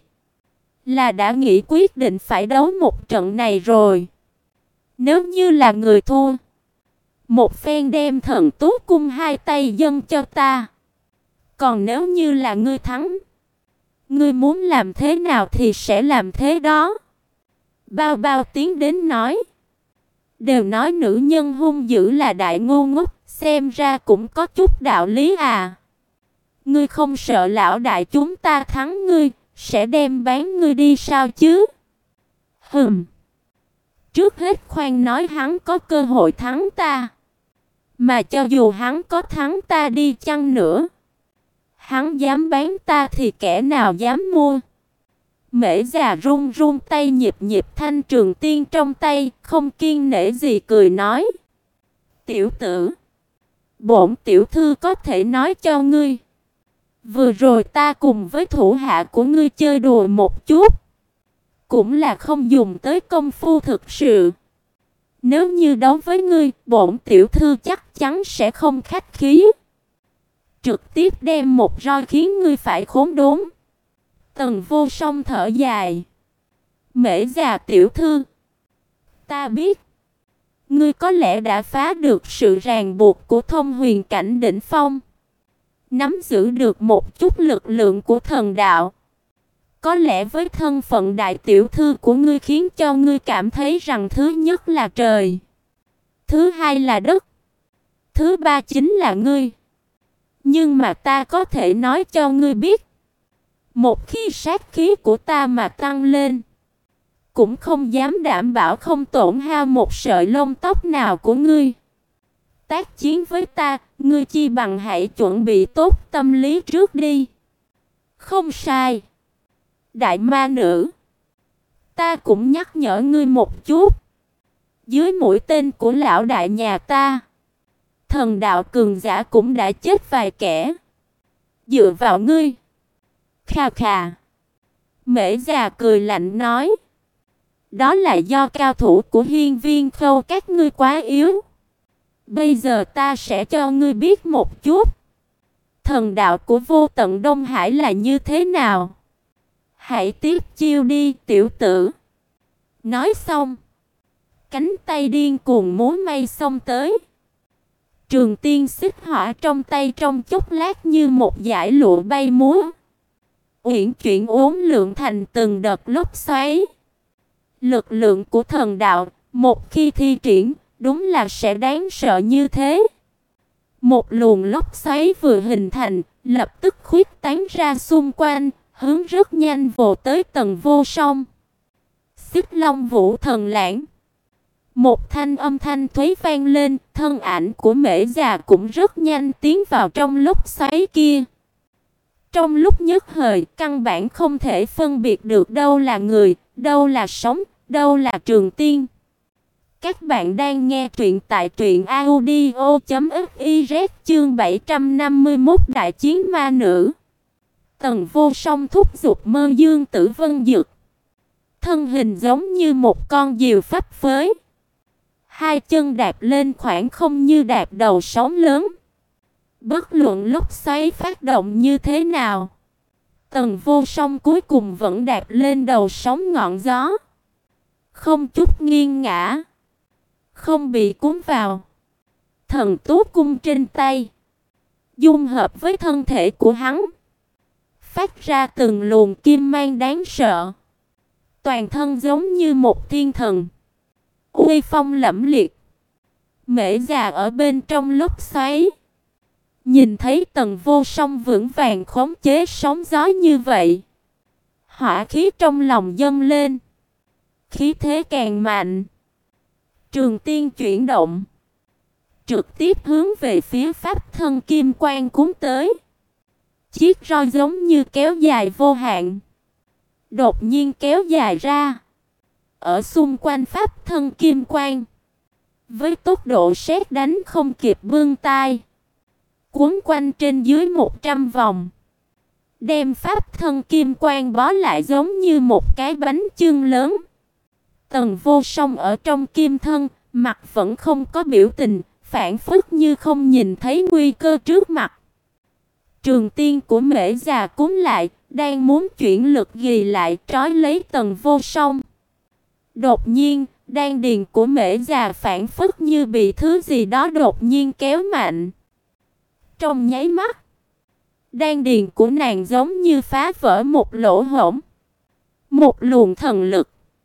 là đã nghĩ quyết định phải đấu một trận này rồi. Nếu như là người thua, một phen đem Thần Tú cung hai tay dâng cho ta. Còn nếu như là ngươi thắng, ngươi muốn làm thế nào thì sẽ làm thế đó. Bao bao tiến đến nói. Đều nói nữ nhân hung dữ là đại ngu ngốc, xem ra cũng có chút đạo lý à. Ngươi không sợ lão đại chúng ta thắng ngươi, sẽ đem bán ngươi đi sao chứ? Hừm. Trước hết khoan nói hắn có cơ hội thắng ta. Mà cho dù hắn có thắng ta đi chăng nữa, hắn dám bán ta thì kẻ nào dám mua? Mễ già run run tay nhịp nhịp thanh trường tiên trong tay, không kiêng nể gì cười nói. Tiểu tử, bổn tiểu thư có thể nói cho ngươi. Vừa rồi ta cùng với thủ hạ của ngươi chơi đùa một chút, cũng là không dùng tới công phu thực sự. Nếu như đấu với ngươi, bổn tiểu thư chắc chắn sẽ không khách khí. Trực tiếp đem một roi khiến ngươi phải khốn đốn. Tần Vô Song thở dài. Mễ già tiểu thư, ta biết, ngươi có lẽ đã phá được sự ràng buộc của thông huyền cảnh đỉnh phong, nắm giữ được một chút lực lượng của thần đạo. Có lẽ với thân phận đại tiểu thư của ngươi khiến cho ngươi cảm thấy rằng thứ nhất là trời, thứ hai là đất, thứ ba chính là ngươi. Nhưng mà ta có thể nói cho ngươi biết, một khi sát khí của ta mà tăng lên, cũng không dám đảm bảo không tổn hao một sợi lông tóc nào của ngươi. Tác chiến với ta, ngươi chi bằng hãy chuẩn bị tốt tâm lý trước đi. Không sai. Đại ma nữ, ta cũng nhắc nhở ngươi một chút. Dưới mũi tên của lão đại nhà ta, thần đạo cường giả cũng đã chết vài kẻ. Dựa vào ngươi. Khà khà. Mễ già cười lạnh nói. Đó là do cao thủ của Hiên Viên Khâu các ngươi quá yếu. Bây giờ ta sẽ cho ngươi biết một chút. Thần đạo của Vô Tận Đông Hải là như thế nào. Hãy tiếp chiêu đi, tiểu tử. Nói xong, cánh tay điên cuồng múa may xông tới. Trường tiên xích hỏa trong tay trong chốc lát như một dải lụa bay múa, uyển chuyển uốn lượn thành từng đợt lốc xoáy. Lực lượng của thần đạo, một khi thi triển, đúng là sẽ đáng sợ như thế. Một luồng lốc xoáy vừa hình thành, lập tức khuyết tán ra xung quanh, hướng rất nhanh vồ tới Tần Vô Song. Xích Long Vũ Thần Lãng. Một thanh âm thanh thúy vang lên, thân ảnh của Mễ già cũng rất nhanh tiến vào trong lốc xoáy kia. Trong lúc nhất thời, căn bản không thể phân biệt được đâu là người, đâu là sống, đâu là Trường Tiên. Các bạn đang nghe truyện tại truyện audio chấm fiz chương bảy trăm năm mươi mốt Đại chiến ma nữ. Tần Vô Song thúc giục Mơ Dương Tử Vân Dực. Thân hình giống như một con diều phấp phới. Hai chân đạp lên khoảng không như đạp đầu sóng lớn. Bất luận lúc xoáy phát động như thế nào, Tần Vô Song cuối cùng vẫn đạp lên đầu sóng ngọn gió. Không chút nghiêng ngã, không bị cuốn vào. Thần tú cung trên tay dung hợp với thân thể của hắn, phát ra từng luồng kim mang đáng sợ. Toàn thân giống như một thiên thần, uy phong lẫm liệt. Mễ già ở bên trong lốc xoáy, nhìn thấy Tần Vô Song vững vàng khống chế sóng gió như vậy, hỏa khí trong lòng dâng lên, khí thế càng mạnh. Trường tiên chuyển động, trực tiếp hướng về phía pháp thân kim quang cuốn tới. Chiếc roi giống như kéo dài vô hạn, đột nhiên kéo dài ra ở xung quanh pháp thân kim quang, với tốc độ sét đánh không kịp bưng tay, cuốn quanh trên dưới một trăm vòng, đem pháp thân kim quang bó lại giống như một cái bánh chưng lớn. Tần Vô Song ở trong kim thân, mặt vẫn không có biểu tình, phảng phất như không nhìn thấy nguy cơ trước mặt. Trường tiên của Mễ già cuốn lại, đang muốn chuyển lực ghì lại trói lấy Tần Vô Song. Đột nhiên, đan điền của Mễ già phảng phất như bị thứ gì đó đột nhiên kéo mạnh. Trong nháy mắt, đan điền của nàng giống như phá vỡ một lỗ hổng. Một luồng thần lực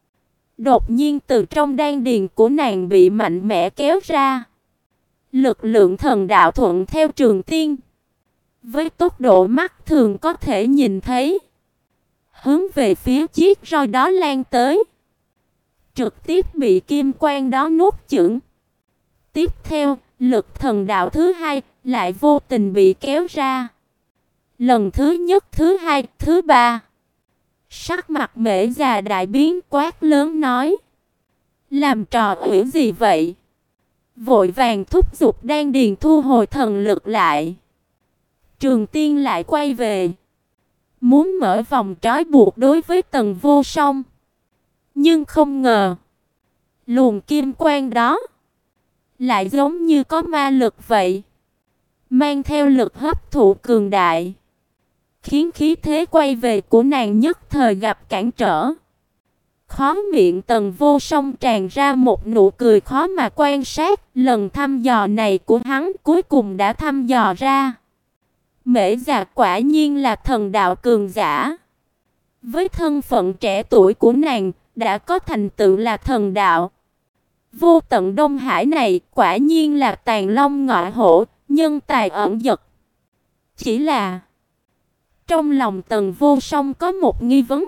đột nhiên từ trong đan điền của nàng bị mạnh mẽ kéo ra. Lực lượng thần đạo thuận theo trường tiên, với tốc độ mắt thường có thể nhìn thấy, hướng về phía chiếc roi đó lan tới, trực tiếp bị kim quang đó nuốt chửng. Tiếp theo, lực thần đạo thứ hai lại vô tình bị kéo ra. Lần thứ nhất, thứ hai, thứ ba, sắc mặt Mễ già đại biến, quát lớn nói: làm trò ủy gì vậy? Vội vàng thúc giục đan điền thu hồi thần lực lại. Trường tiên lại quay về, muốn mở vòng trói buộc đối với Tần Vô Song. Nhưng không ngờ, luồng kim quang đó lại giống như có ma lực vậy, mang theo lực hấp thụ cường đại, khiến khí thế quay về của nàng nhất thời gặp cản trở. Khóe miệng Tần Vô Song tràn ra một nụ cười khó mà quan sát, lần thăm dò này của hắn cuối cùng đã thăm dò ra. Mễ Già quả nhiên là thần đạo cường giả. Với thân phận trẻ tuổi của nàng, đã có thành tựu là thần đạo. Vô Tận Đông Hải này quả nhiên là tàn long ngọa hổ, nhân tài ẩn dật. Chỉ là trong lòng Tần Vô Song có một nghi vấn.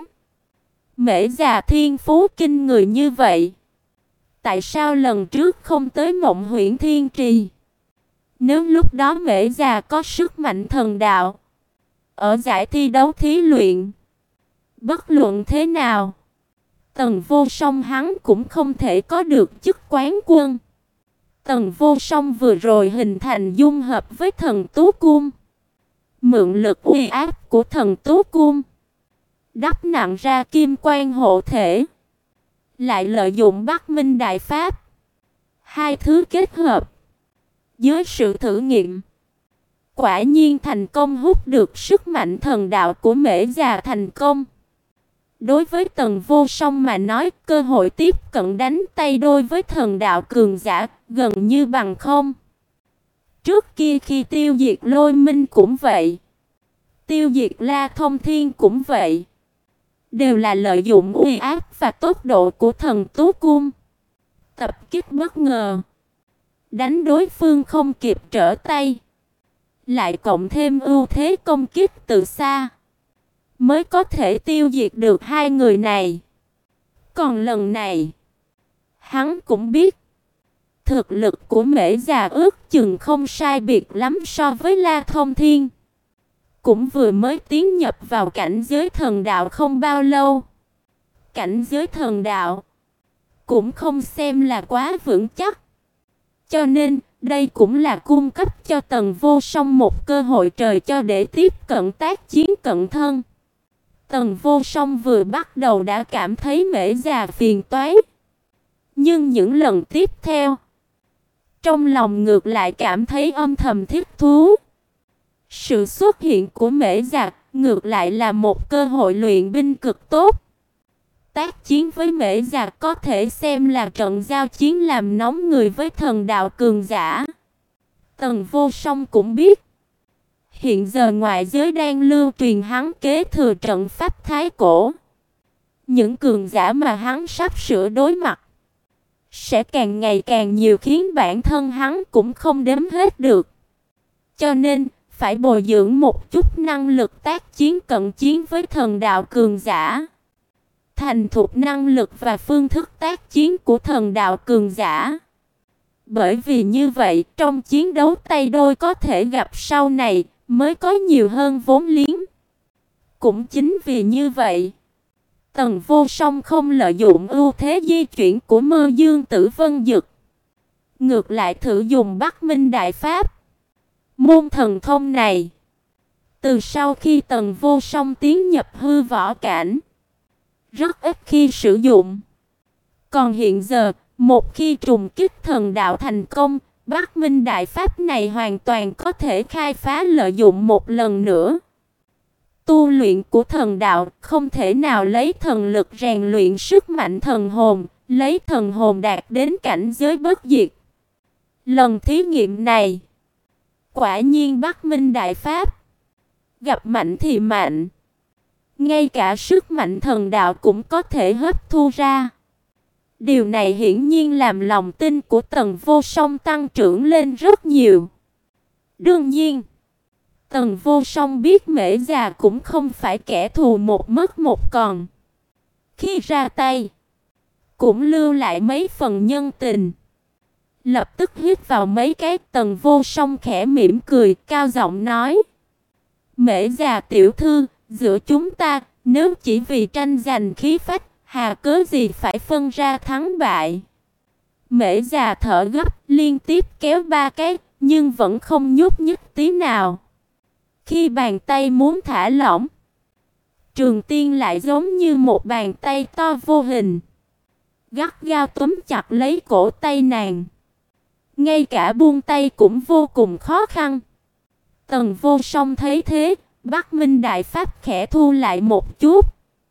Mễ Già thiên phú kinh người như vậy, tại sao lần trước không tới Mộng Huyễn Thiên Trì? Nếu lúc đó Mễ Già có sức mạnh thần đạo, ở giải thi đấu thí luyện, bất luận thế nào, Tần Vô Song hắn cũng không thể có được chức quán quân. Tần Vô Song vừa rồi hình thành dung hợp với thần Tú Cung, mượn lực uy áp của thần Tú Cung, đắp nặng ra kim quan hộ thể, lại lợi dụng Bắc Minh Đại Pháp, hai thứ kết hợp. Dưới sự thử nghiệm, quả nhiên thành công hút được sức mạnh thần đạo của Mễ Già thành công. Đối với Tần Vô Song mà nói, cơ hội tiếp cận đánh tay đôi với thần đạo cường giả gần như bằng không. Trước kia khi tiêu diệt Lôi Minh cũng vậy, tiêu diệt La Thông Thiên cũng vậy, đều là lợi dụng uy áp và tốc độ của thần Tú Cung, tập kích bất ngờ, đánh đối phương không kịp trở tay, lại cộng thêm ưu thế công kích từ xa, mới có thể tiêu diệt được hai người này. Còn lần này, hắn cũng biết, thực lực của Mễ Già ước chừng không sai biệt lắm so với La Thông Thiên, cũng vừa mới tiến nhập vào cảnh giới thần đạo không bao lâu. Cảnh giới thần đạo cũng không xem là quá vững chắc, cho nên đây cũng là cung cấp cho Tần Vô Song một cơ hội trời cho để tiếp cận tác chiến cận thân. Tần Vô Song vừa bắt đầu đã cảm thấy Mễ Già phiền toái, nhưng những lần tiếp theo, trong lòng ngược lại cảm thấy âm thầm thích thú. Sự xuất hiện của Mễ Già ngược lại là một cơ hội luyện binh cực tốt. Tác chiến với Mễ Già có thể xem là trận giao chiến làm nóng người với thần đạo cường giả. Tần Vô Song cũng biết, hiện giờ ngoại giới đang lưu truyền hắn kế thừa trận pháp thái cổ. Những cường giả mà hắn sắp sửa đối mặt sẽ càng ngày càng nhiều, khiến bản thân hắn cũng không đếm hết được. Cho nên phải bồi dưỡng một chút năng lực tác chiến cận chiến với thần đạo cường giả, thành thục năng lực và phương thức tác chiến của thần đạo cường giả. Bởi vì như vậy, trong chiến đấu tay đôi có thể gặp sau này, mới có nhiều hơn vốn liếng. Cũng chính vì như vậy, Tần Vô Song không lợi dụng ưu thế di chuyển của Mơ Dương Tử Vân Dực, ngược lại thử dùng Bắc Minh Đại Pháp. Môn thần thông này, từ sau khi Tần Vô Song tiến nhập hư võ cảnh, rất ít khi sử dụng. Còn hiện giờ, một khi trùng kích thần đạo thành công, Bắc Minh Đại Pháp này hoàn toàn có thể khai phá lợi dụng một lần nữa. Tu luyện của thần đạo không thể nào lấy thần lực rèn luyện sức mạnh thần hồn, lấy thần hồn đạt đến cảnh giới bất diệt. Lần thí nghiệm này, quả nhiên Bắc Minh Đại Pháp gặp mạnh thì mạnh, ngay cả sức mạnh thần đạo cũng có thể hấp thu ra. Điều này hiển nhiên làm lòng tin của Tần Vô Song tăng trưởng lên rất nhiều. Đương nhiên, Tần Vô Song biết Mễ Già cũng không phải kẻ thù một mất một còn. Khi ra tay, cũng lưu lại mấy phần nhân tình. Lập tức hít vào mấy cái. Tần Vô Song khẽ mỉm cười, cao giọng nói: Mễ Già tiểu thư, giữa chúng ta, nếu chỉ vì tranh giành khí phách, hà cớ gì phải phân ra thắng bại. Mễ Già thở gấp, liên tiếp kéo ba cái, nhưng vẫn không nhúc nhích tí nào. Khi bàn tay muốn thả lỏng, Trường Tiên lại giống như một bàn tay to vô hình, gắt gao túm chặt lấy cổ tay nàng. Ngay cả buông tay cũng vô cùng khó khăn. Tần Vô Song thấy thế, Bắc Minh Đại Pháp khẽ thu lại một chút.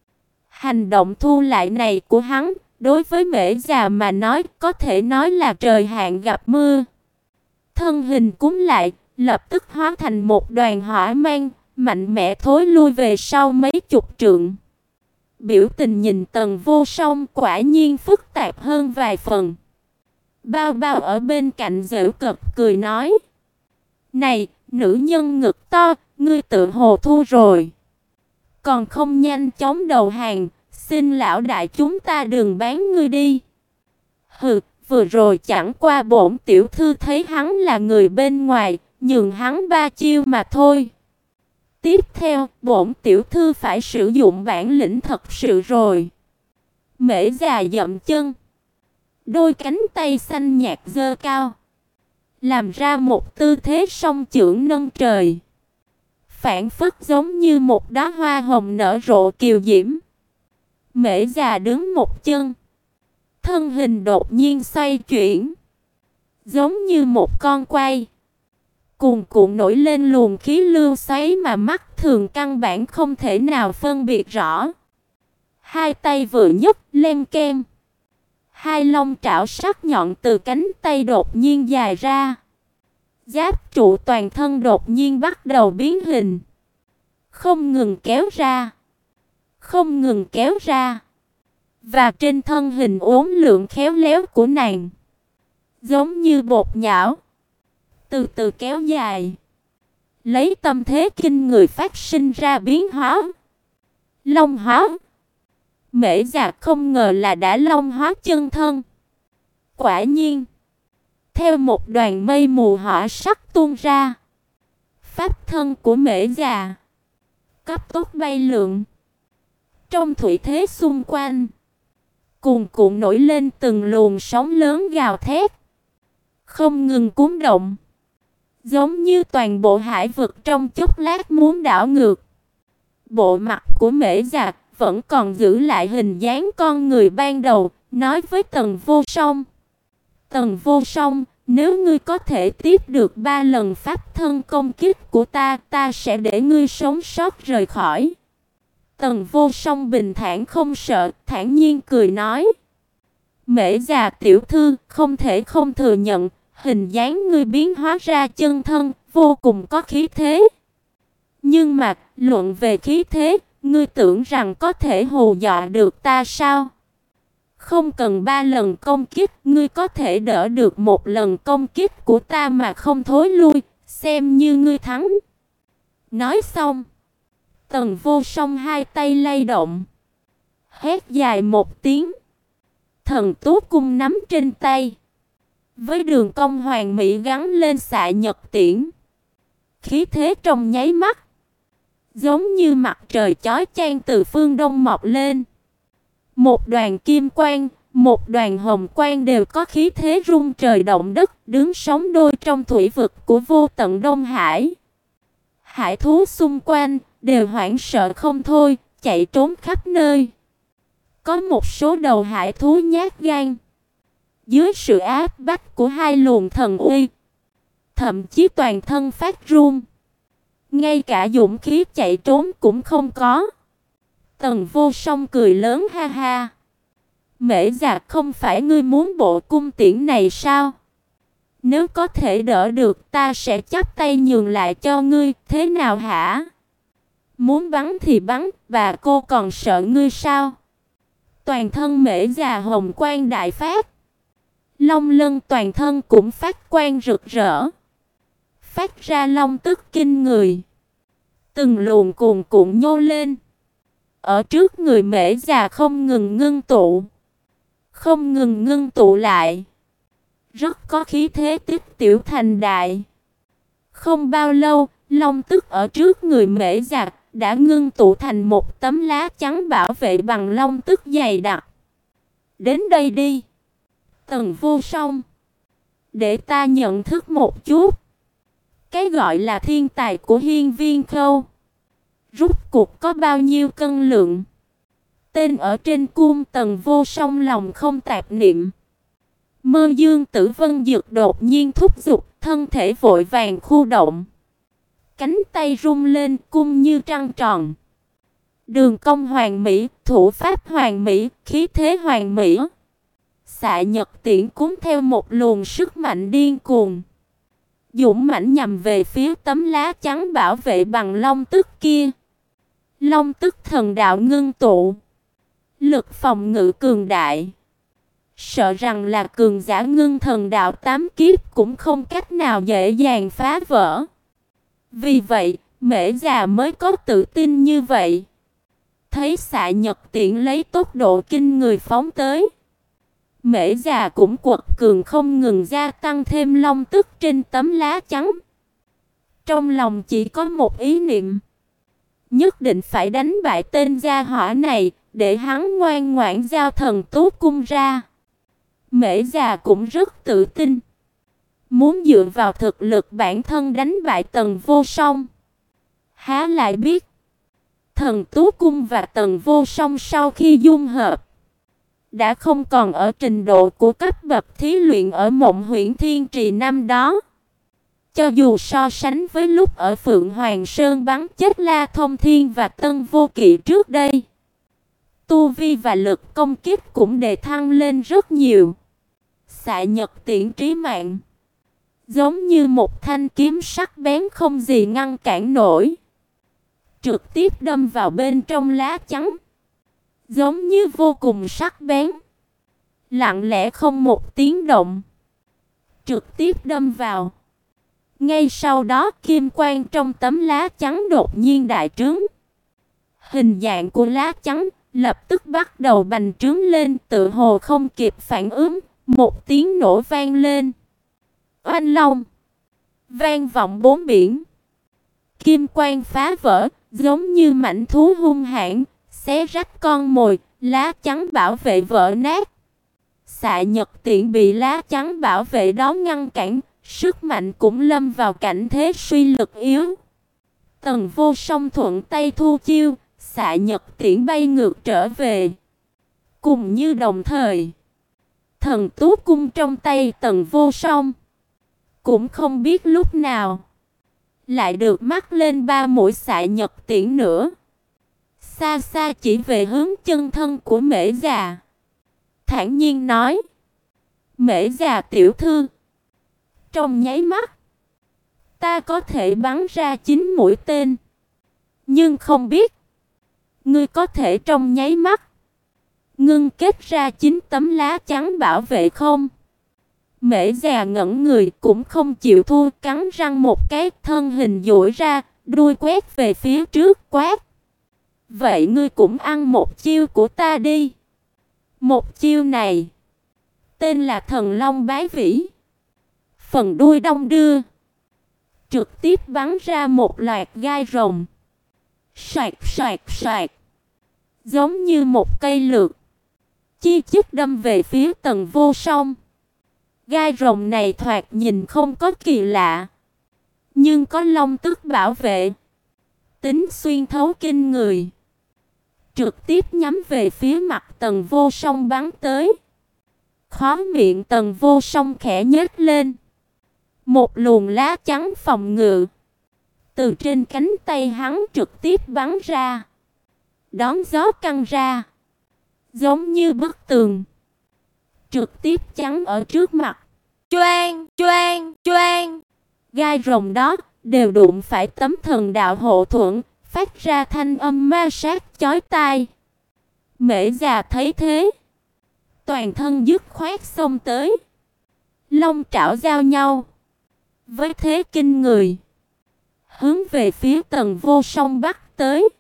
Hành động thu lại này của hắn, đối với Mễ già mà nói, có thể nói là trời hạn gặp mưa. Thân hình cúm lại, lập tức hóa thành một đoàn hỏa mang, mạnh mẽ thối lui về sau mấy chục trượng. Biểu tình nhìn Tần Vô Song quả nhiên phức tạp hơn vài phần. Bao Bao ở bên cạnh giễu cợt cười nói: "Này, nữ nhân ngực to, ngươi tự hồ thu rồi. Còn không nhanh chóng đầu hàng, xin lão đại chúng ta đừng bán ngươi đi." "Hừ, vừa rồi chẳng qua bổn tiểu thư thấy hắn là người bên ngoài, nhường hắn ba chiêu mà thôi. Tiếp theo, bổn tiểu thư phải sử dụng bản lĩnh thật sự rồi." Mễ già dậm chân, đôi cánh tay xanh nhạt giơ cao, làm ra một tư thế song chưởng nâng trời, phảng phất giống như một đóa hoa hồng nở rộ kiều diễm. Mễ già đứng một chân, thân hình đột nhiên xoay chuyển, giống như một con quay, cuồn cuộn nổi lên luồng khí lưu xoáy mà mắt thường căn bản không thể nào phân biệt rõ. Hai tay vừa nhấc, lem kem, hai long trảo sắc nhọn từ cánh tay đột nhiên dài ra. Giáp trụ toàn thân đột nhiên bắt đầu biến hình, không ngừng kéo ra, không ngừng kéo ra. Và trên thân hình uốn lượn khéo léo của nàng, giống như bột nhão, từ từ kéo dài, lấy tâm thế kinh người phát sinh ra biến hóa. Long hóa. Mễ già không ngờ là đã long hóa chân thân. Quả nhiên, theo một đoàn mây mù hỏa sắc tuôn ra, pháp thân của Mễ già cấp tốc bay lượn. Trong thủy thế xung quanh, cuồn cuộn nổi lên từng luồng sóng lớn gào thét, không ngừng cuốn động, giống như toàn bộ hải vực trong chốc lát muốn đảo ngược. Bộ mặt của Mễ già vẫn còn giữ lại hình dáng con người ban đầu, nói với Tần Vô Song: "Tần Vô Song, nếu ngươi có thể tiếp được ba lần pháp thân công kích của ta, ta sẽ để ngươi sống sót rời khỏi." Tần Vô Song bình thản không sợ, thản nhiên cười nói: "Mễ già tiểu thư, không thể không thừa nhận, hình dáng ngươi biến hóa ra chân thân, vô cùng có khí thế. Nhưng mà, luận về khí thế, ngươi tưởng rằng có thể hù dọa được ta sao? Không cần ba lần công kích, ngươi có thể đỡ được một lần công kích của ta mà không thối lui, xem như ngươi thắng." Nói xong, Tần Vô Song hai tay lay động, hét dài một tiếng. Thần tú cung nắm trên tay, với đường cong hoàn mỹ gắn lên xạ nhật tiễn. Khí thế trong nháy mắt, giống như mặt trời chói chang từ phương đông mọc lên. Một đoàn kim quang, một đoàn hồng quang đều có khí thế rung trời động đất, đứng sóng đôi trong thủy vực của vô tận Đông Hải. Hải thú xung quanh đều hoảng sợ không thôi, chạy trốn khắp nơi. Có một số đầu hải thú nhát gan, dưới sự áp bách của hai luồng thần uy, thậm chí toàn thân phát run, ngay cả dũng khí chạy trốn cũng không có. Tần Vô Song cười lớn ha ha: "Mễ già, không phải ngươi muốn bộ cung tiễn này sao? Nếu có thể đỡ được, ta sẽ chắp tay nhường lại cho ngươi, thế nào hả? Muốn bắn thì bắn, bà cô còn sợ ngươi sao?" Toàn thân Mễ già hồng quang đại phát, long lân toàn thân cũng phát quang rực rỡ, phát ra long tức kinh người. Từng luồng cuồn cuộn nhô lên, ở trước người Mễ già không ngừng ngưng tụ, không ngừng ngưng tụ lại, rất có khí thế tích tiểu thành đại. Không bao lâu, long tức ở trước người Mễ già đã ngưng tụ thành một tấm lá chắn bảo vệ bằng long tức dày đặc. "Đến đây đi, Tần Vô Song, để ta nhận thức một chút, cái gọi là thiên tài của Hiên Viên Khâu rốt cuộc có bao nhiêu cân lượng. Tên ở trên cung Tần Vô Song lòng không tạp niệm. Mơ Dương Tử Vân Dực đột nhiên thúc giục, thân thể vội vàng khu động. Cánh tay rung lên, cung như trăng tròn. Đường cong hoàn mỹ, thủ pháp hoàn mỹ, khí thế hoàn mỹ. Xạ Nhật Tiễn cuốn theo một luồng sức mạnh điên cuồng, dũng mãnh nhằm về phía tấm lá chắn bảo vệ bằng long tức kia. Long tức thần đạo ngưng tụ, lực phòng ngự cường đại. Sợ rằng là cường giả ngưng thần đạo tám kiếp cũng không cách nào dễ dàng phá vỡ. Vì vậy, Mễ già mới có tự tin như vậy. Thấy Xạ Nhật Tiễn lấy tốc độ kinh người phóng tới, Mễ già cũng quật cường không ngừng gia tăng thêm long tức trên tấm lá chắn. Trong lòng chỉ có một ý niệm, nhất định phải đánh bại tên gia hỏa này, để hắn ngoan ngoãn giao thần tú cung ra. Mễ già cũng rất tự tin, muốn dựa vào thực lực bản thân đánh bại Tần Vô Song. Há lại biết, thần tú cung và Tần Vô Song sau khi dung hợp, đã không còn ở trình độ của cấp bậc thí luyện ở Mộng Huyễn Thiên Trì năm đó. Cho dù so sánh với lúc ở Phượng Hoàng Sơn bắn chết La Thông Thiên và Tân Vô Kỵ trước đây, tu vi và lực công kích cũng đề thăng lên rất nhiều. Xạ Nhật Tiễn trí mạng, giống như một thanh kiếm sắc bén không gì ngăn cản nổi, trực tiếp đâm vào bên trong lá chắn, giống như vô cùng sắc bén, lặng lẽ không một tiếng động, trực tiếp đâm vào. Ngay sau đó kim quang trong tấm lá chắn đột nhiên đại trướng. Hình dạng của lá chắn lập tức bắt đầu bành trướng lên, tự hồ không kịp phản ứng, một tiếng nổ vang lên. Oanh long, vang vọng bốn biển. Kim quang phá vỡ, giống như mãnh thú hung hãn, xé rách con mồi, lá chắn bảo vệ vỡ nát. Xạ Nhật Tiễn bị lá chắn bảo vệ đó ngăn cản, sức mạnh cũng lâm vào cảnh thế suy lực yếu. Tần Vô Song thuận tay thu chiêu, Xạ Nhật Tiễn bay ngược trở về. Cùng như đồng thời, thần tú cung trong tay Tần Vô Song cũng không biết lúc nào lại được mắc lên ba mũi Xạ Nhật Tiễn nữa. Xa xa chỉ về hướng chân thân của Mễ già, thản nhiên nói: Mễ già tiểu thư, trong nháy mắt ta có thể bắn ra chín mũi tên, nhưng không biết ngươi có thể trong nháy mắt ngưng kết ra chín tấm lá chắn bảo vệ không? Mễ già ngẩn người cũng không chịu thua, cắn răng một cái, thân hình duỗi ra, đuôi quét về phía trước quát: Vậy ngươi cũng ăn một chiêu của ta đi. Một chiêu này tên là Thần Long Bái Vĩ. Phần đuôi đong đưa, trực tiếp bắn ra một loạt gai rồng. Soạt soạt soạt, giống như một cây lược, chi chít đâm về phía Tần Vô Song. Gai rồng này thoạt nhìn không có kỳ lạ, nhưng có long tức bảo vệ, tính xuyên thấu kinh người, trực tiếp nhắm về phía mặt Tần Vô Song bắn tới. Khóe miệng Tần Vô Song khẽ nhếch lên, một luồng lá chắn phòng ngự từ trên cánh tay hắn trực tiếp bắn ra, đón gió căng ra, giống như bức tường, trực tiếp chắn ở trước mặt. Choang, choang, choang. Gai rồng đó đều đụng phải tấm thần đạo hộ thuẫn, phát ra thanh âm ma sát chói tai. Mễ già thấy thế, toàn thân dứt khoát xông tới, long trảo giao nhau, với thế kinh người, hướng về phía Tần Vô Song bắt tới.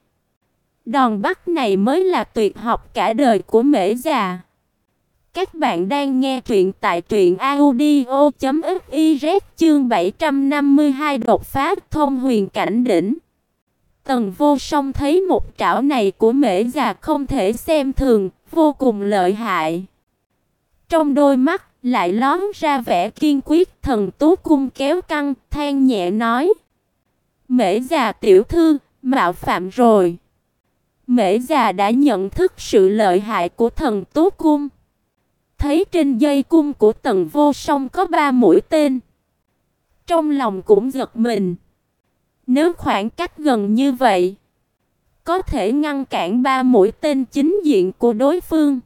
Đòn bắt này mới là tuyệt học cả đời của Mễ già. Các bạn đang nghe truyện tại truyện audio chấm fiz, chương bảy trăm năm mươi hai đột phá thông huyền cảnh đỉnh. Tần Vô Song thấy một trảo này của Mễ già không thể xem thường, vô cùng lợi hại. Trong đôi mắt lại lóe ra vẻ kiên quyết, thần tú cung kéo căng, than nhẹ nói: Mễ già tiểu thư, mạo phạm rồi. Mễ già đã nhận thức sự lợi hại của thần tú cung. Thấy trên dây cung của Tần Vô Song có ba mũi tên, trong lòng cũng giật mình. Nếu khoảng cách gần như vậy, có thể ngăn cản ba mũi tên chính diện của đối phương,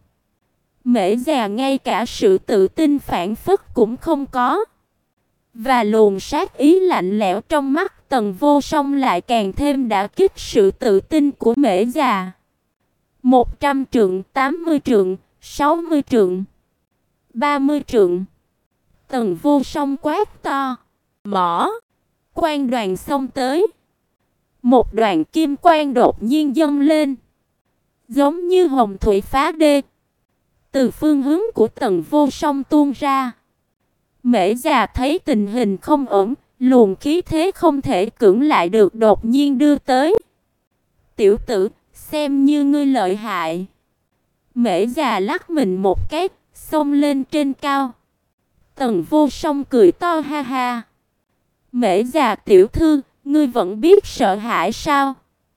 Mễ già ngay cả sự tự tin phản phất cũng không có. Và luồng sát ý lạnh lẽo trong mắt Tần Vô Song lại càng thêm đả kích sự tự tin của Mễ già. Một trăm trượng, tám mươi trượng, sáu mươi trượng, ba mươi trượng. Tần Vô Song quát to: "Mỏ!" Quang đoàn xông tới. Một đoàn kim quang đột nhiên dâng lên, giống như hồng thủy phá đê, từ phương hướng của Tần Vô Song tuôn ra. Mễ già thấy tình hình không ổn, luồng khí thế không thể cưỡng lại được đột nhiên đưa tới. "Tiểu tử, xem như ngươi lợi hại." Mễ già lắc mình một cái, xông lên trên cao. Tần Vô Song cười to ha ha. "Mễ già tiểu thư, ngươi vẫn biết sợ hãi sao?"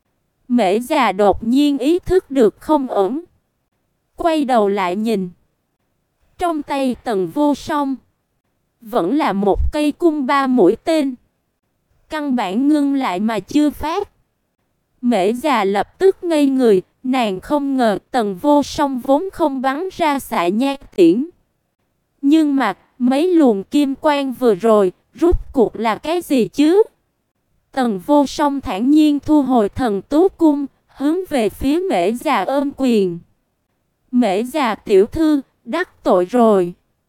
Mễ già đột nhiên ý thức được không ổn, quay đầu lại nhìn. Trong tay Tần Vô Song vẫn là một cây cung ba mũi tên, căn bản ngưng lại mà chưa phát. Mễ già lập tức ngây người, nàng không ngờ Tần Vô Song vốn không bắn ra xạ nhạc tiễn. Nhưng mà, mấy luồng kim quang vừa rồi, rốt cuộc là cái gì chứ? Tần Vô Song thản nhiên thu hồi thần tú cung, hướng về phía Mễ già ôm quyền. "Mễ già tiểu thư, đắc tội rồi."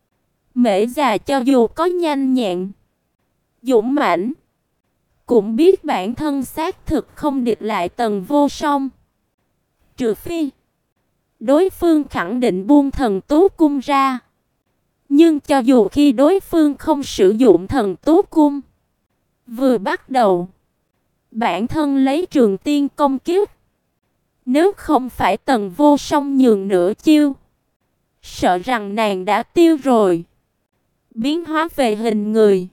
Mễ già cho dù có nhanh nhẹn, dũng mãnh, cũng biết bản thân xác thực không địch lại Tần Vô Song. Trừ phi đối phương khẳng định buông thần tú cung ra. Nhưng cho dù khi đối phương không sử dụng thần tú cung, vừa bắt đầu, bản thân lấy trường tiên công kiếp, nếu không phải Tần Vô Song nhường nửa chiêu, sợ rằng nàng đã tiêu rồi. Biến hóa về hình người,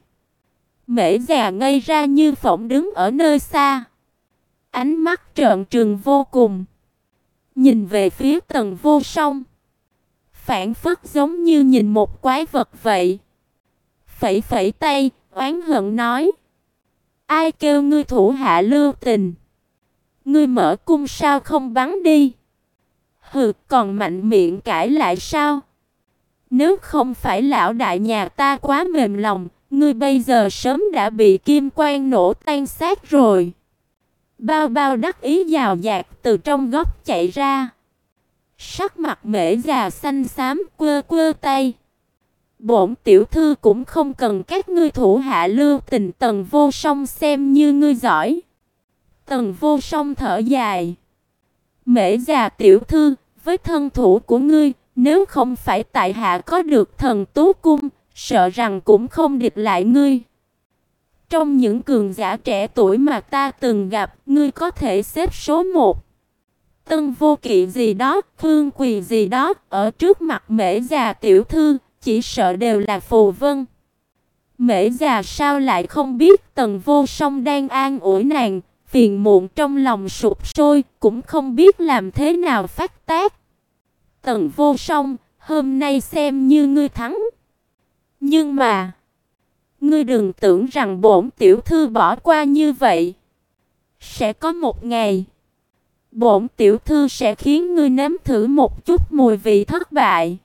Mễ già ngây ra như phỗng đứng ở nơi xa, ánh mắt trợn trừng vô cùng, nhìn về phía Tần Vô Song, phảng phất giống như nhìn một quái vật vậy. Phẩy phẩy tay, oán hận nói: "Ai kêu ngươi thủ hạ lưu tình? Ngươi mở cung sao không bắn đi? Hừ, còn mạnh miệng cãi lại sao? Nếu không phải lão đại nhà ta quá mềm lòng, ngươi bây giờ sớm đã bị kim quang nổ tan xác rồi." Bao bao đắc ý giàu dạt từ trong góc chạy ra. Sắc mặt Mễ già xanh xám, quơ quơ tay: "Bổn tiểu thư cũng không cần các ngươi thủ hạ lưu tình, Tần Vô Song xem như ngươi giỏi." Tần Vô Song thở dài: "Mễ già tiểu thư, với thân thủ của ngươi, nếu không phải tại hạ có được thần tú cung, sợ rằng cũng không địch lại ngươi. Trong những cường giả trẻ tuổi mà ta từng gặp, ngươi có thể xếp số một. Tân Vô Kỵ gì đó, Phương Quỳ gì đó, ở trước mặt Mễ già tiểu thư, chỉ sợ đều là phù vân." Mễ già sao lại không biết Tần Vô Song đang an ủi nàng, phiền muộn trong lòng sụp sôi, cũng không biết làm thế nào phát tác. "Tần Vô Song, hôm nay xem như ngươi thắng. Nhưng mà, ngươi đừng tưởng rằng bổn tiểu thư bỏ qua như vậy. Sẽ có một ngày, bổn tiểu thư sẽ khiến ngươi nếm thử một chút mùi vị thất bại."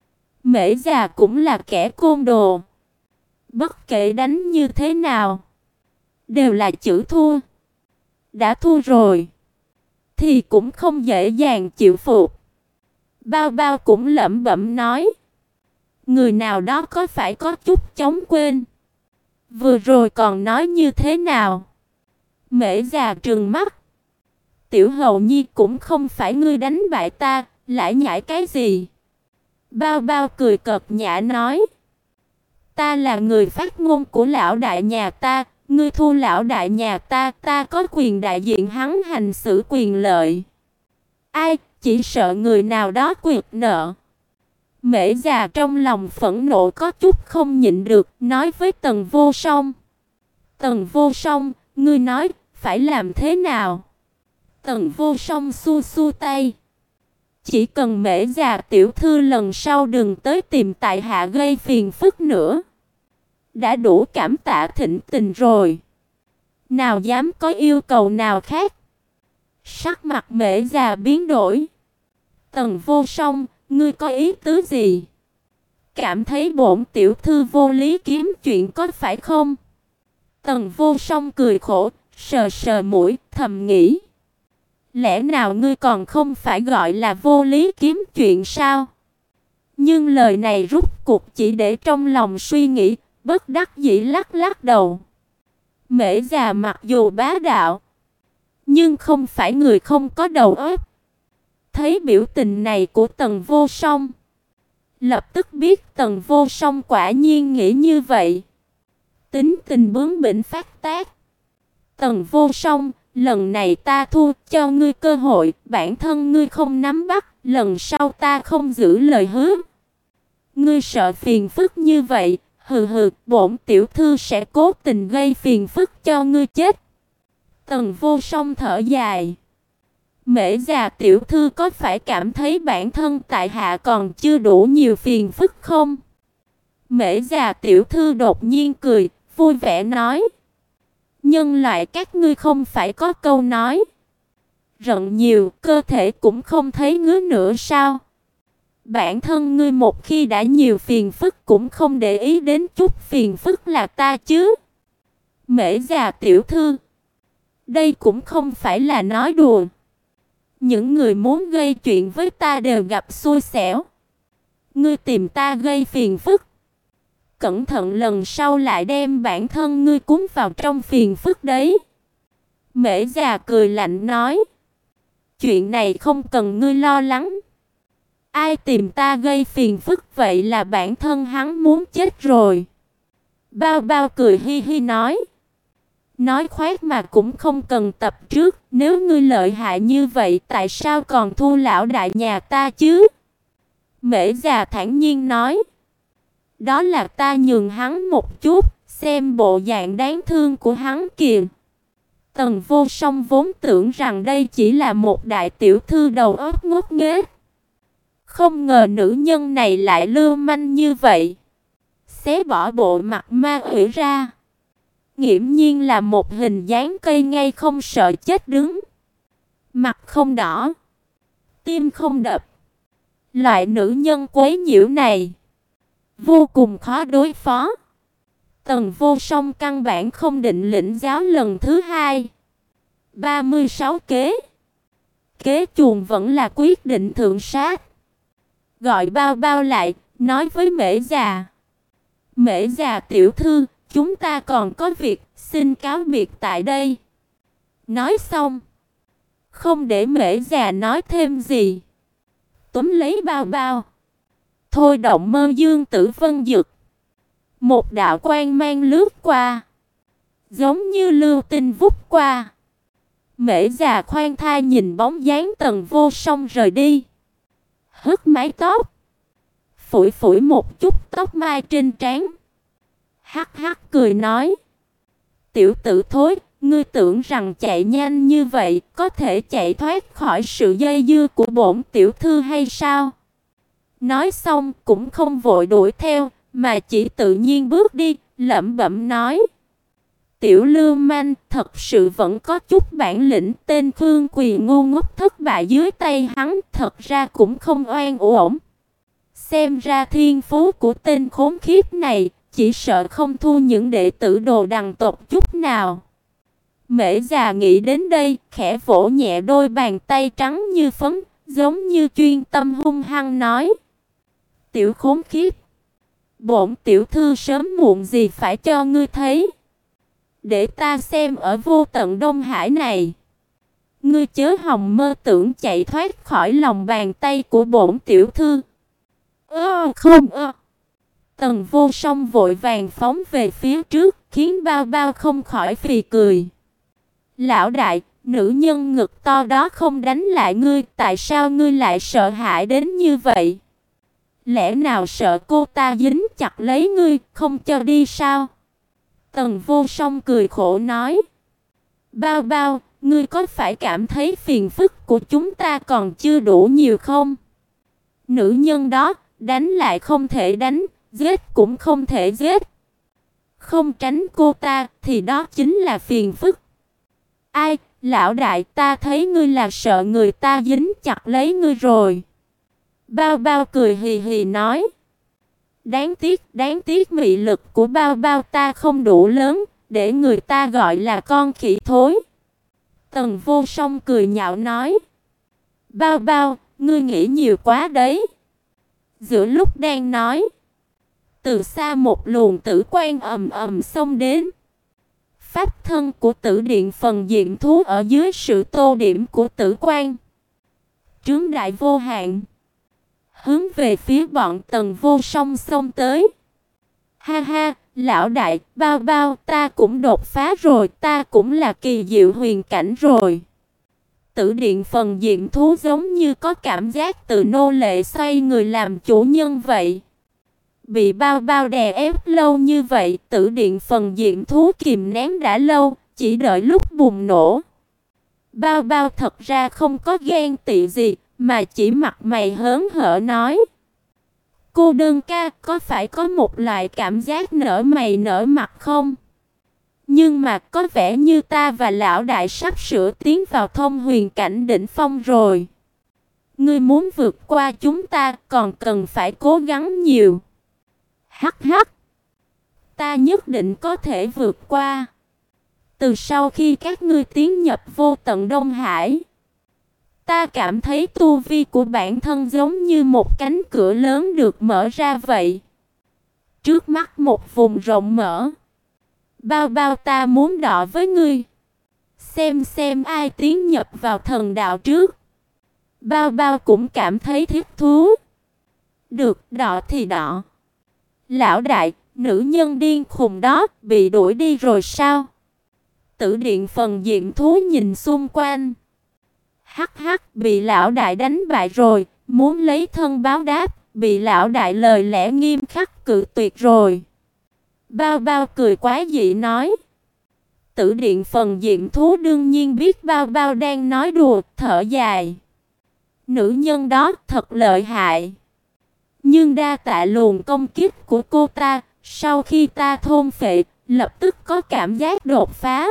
Mễ già cũng là kẻ côn đồ. Bất kể đánh như thế nào, đều là chữ thua. Đã thua rồi, thì cũng không dễ dàng chịu phục. Bao bao cũng lẩm bẩm nói: "Người nào đó có phải có chút chóng quên? Vừa rồi còn nói như thế nào?" Mễ già trừng mắt: "Tiểu hầu nhi, cũng không phải ngươi đánh bại ta, lại nhảy cái gì?" Bao bao cười cợt nhã nói: "Ta là người phát ngôn của lão đại nhà ta, ngươi thua lão đại nhà ta, ta có quyền đại diện hắn hành xử quyền lợi. Ai, chỉ sợ người nào đó quyệt nợ." Mễ già trong lòng phẫn nộ có chút không nhịn được, nói với Tần Vô Song: "Tần Vô Song, ngươi nói phải làm thế nào?" Tần Vô Song xua xua tay. Chỉ cần Mễ già tiểu thư lần sau đừng tới tìm tại hạ gây phiền phức nữa. Đã đủ cảm tạ thịnh tình rồi. Nào dám có yêu cầu nào khác. Sắc mặt Mễ già biến đổi. Tần Vô Song, ngươi có ý tứ gì? Cảm thấy bổn tiểu thư vô lý kiếm chuyện có phải không? Tần Vô Song cười khổ, sờ sờ mũi, thầm nghĩ. Lẽ nào ngươi còn không phải gọi là vô lý kiếm chuyện sao? Nhưng lời này rút cuộc chỉ để trong lòng suy nghĩ, bất đắc dĩ lắc lắc đầu. Mễ già mặc dù bá đạo, nhưng không phải người không có đầu óc. Thấy biểu tình này của Tần Vô Song, lập tức biết Tần Vô Song quả nhiên nghĩ như vậy. Tính tình bướng bỉnh phát tác. Tần Vô Song, lần này ta thua, cho ngươi cơ hội, bản thân ngươi không nắm bắt, lần sau ta không giữ lời hứa. Ngươi sợ phiền phức như vậy, hừ hừ, bổn tiểu thư sẽ cố tình gây phiền phức cho ngươi chết. Tần Vô Song thở dài. Mễ già tiểu thư có phải cảm thấy bản thân tại hạ còn chưa đủ nhiều phiền phức không? Mễ già tiểu thư đột nhiên cười, vui vẻ nói. Nhân loại các ngươi không phải có câu nói. Rận nhiều, cơ thể cũng không thấy ngứa nữa sao? Bản thân ngươi một khi đã nhiều phiền phức cũng không để ý đến chút phiền phức là ta chứ. Mễ già tiểu thư, đây cũng không phải là nói đùa. Những người muốn gây chuyện với ta đều gặp xui xẻo. Ngươi tìm ta gây phiền phức, cẩn thận lần sau lại đem bản thân ngươi cuốn vào trong phiền phức đấy. Mễ già cười lạnh nói. Chuyện này không cần ngươi lo lắng. Ai tìm ta gây phiền phức vậy là bản thân hắn muốn chết rồi. Bao Bao cười hi hi nói. Nói khoác mà cũng không cần tập trước. Nếu ngươi lợi hại như vậy tại sao còn thua lão đại nhà ta chứ? Mễ già thản nhiên nói. Đó là ta nhường hắn một chút, xem bộ dạng đáng thương của hắn kìa. Tần Vô Song vốn tưởng rằng đây chỉ là một đại tiểu thư đầu óc ngốc nghếch. Không ngờ nữ nhân này lại lưu manh như vậy. Xé bỏ bộ mặt ma quỷ ra. Nghiễm nhiên là một hình dáng cây ngay không sợ chết đứng. Mặt không đỏ, tim không đập. Loại nữ nhân quấy nhiễu này vô cùng khó đối phó. Tần Vô Song căn bản không định lĩnh giáo lần thứ hai. ba mươi sáu kế. Kế chuồn vẫn là quyết định thượng sát. Gọi Bao Bao lại, nói với Mễ già. Mễ già tiểu thư, chúng ta còn có việc, xin cáo biệt tại đây. Nói xong, không để Mễ già nói thêm gì, túm lấy Bao Bao, thôi động Mơ Dương Tử Vân Dực. Một đạo quang mang lướt qua, giống như lưu tinh vút qua. Mễ già khoan thai nhìn bóng dáng Tần Vô Song rời đi. Hất mái tóc, phủi phủi một chút tóc mai trên trán. Hắc hắc cười nói. Tiểu tử thối, ngươi tưởng rằng chạy nhanh như vậy có thể chạy thoát khỏi sự dây dưa của bổn tiểu thư hay sao? Nói xong cũng không vội đuổi theo, mà chỉ tự nhiên bước đi, lẩm bẩm nói. Tiểu lưu manh thật sự vẫn có chút bản lĩnh. Tên Khương Quỳ ngu ngốc thất bại dưới tay hắn thật ra cũng không oan uổng. Xem ra thiên phú của tên khốn khiếp này chỉ sợ không thua những đệ tử Đồ Đằng tộc chút nào. Mễ già nghĩ đến đây, khẽ vỗ nhẹ đôi bàn tay trắng như phấn, giống như chuyên tâm hung hăng nói. Tiểu khốn khiếp, bổn tiểu thư sớm muộn gì phải cho ngươi thấy. Để ta xem ở vô tận Đông Hải này, ngươi chớ hòng mơ tưởng chạy thoát khỏi lòng bàn tay của bổn tiểu thư. Ơ không ơ. Tần Vô Song vội vàng phóng về phía trước, khiến Bao Bao không khỏi phì cười. Lão đại, nữ nhân ngực to đó không đánh lại ngươi, tại sao ngươi lại sợ hãi đến như vậy? Lẽ nào sợ cô ta dính chặt lấy ngươi, không cho đi sao? Tần Vô Song cười khổ nói. Bao Bao, ngươi có phải cảm thấy phiền phức của chúng ta còn chưa đủ nhiều không? Nữ nhân đó, đánh lại không thể đánh, giết cũng không thể giết. Không tránh cô ta thì đó chính là phiền phức. Ai, lão đại, ta thấy ngươi là sợ người ta dính chặt lấy ngươi rồi. Bao Bao cười hì hì nói. Đáng tiếc, đáng tiếc mị lực của Bao Bao ta không đủ lớn, để người ta gọi là con khỉ thối. Tần Vô Song cười nhạo nói. Bao Bao, ngươi nghĩ nhiều quá đấy. Giữa lúc đang nói, từ xa một luồng tử quang ầm ầm xông đến. Pháp thân của Tử Điện Phần Diệm Thú ở dưới sự tô điểm của tử quang trướng đại vô hạn, hướng về phía bọn Tần Vô Song xông tới. Ha ha, lão đại, Bao Bao, ta cũng đột phá rồi, ta cũng là kỳ diệu huyền cảnh rồi. Tử Điện Phần Diệm Thú giống như có cảm giác từ nô lệ xoay người làm chủ nhân vậy. Bị Bao Bao đè ép lâu như vậy, Tử Điện Phần Diệm Thú kìm nén đã lâu, chỉ đợi lúc bùng nổ. Bao Bao thật ra không có ghen tị gì, mà chỉ mặt mày hớn hở nói. Cô đơn ca, có phải có một loại cảm giác nở mày nở mặt không? Nhưng mà có vẻ như ta và lão đại sắp sửa tiến vào thông huyền cảnh đỉnh phong rồi. Ngươi muốn vượt qua chúng ta còn cần phải cố gắng nhiều. Hắc hắc. Ta nhất định có thể vượt qua. Từ sau khi các ngươi tiến nhập vô tận Đông Hải, ta cảm thấy tu vi của bản thân giống như một cánh cửa lớn được mở ra vậy. Trước mắt một vùng rộng mở. Bao Bao, ta muốn đọ với ngươi. Xem xem ai tiến nhập vào thần đạo trước. Bao Bao cũng cảm thấy thích thú. Được, đọ thì đọ. Lão đại, nữ nhân điên khùng đó bị đuổi đi rồi sao? Tử Điện Phần Diệm Thú nhìn xung quanh. Hắc hắc, bị lão đại đánh bại rồi, muốn lấy thân báo đáp, bị lão đại lời lẽ nghiêm khắc cự tuyệt rồi. Bao Bao cười quá dị nói. Tử Điện Phần Diệm Thú đương nhiên biết Bao Bao đang nói đùa, thở dài. Nữ nhân đó thật lợi hại. Nhưng đa tạ luồng công kích của cô ta, sau khi ta thôn phệ, lập tức có cảm giác đột phá.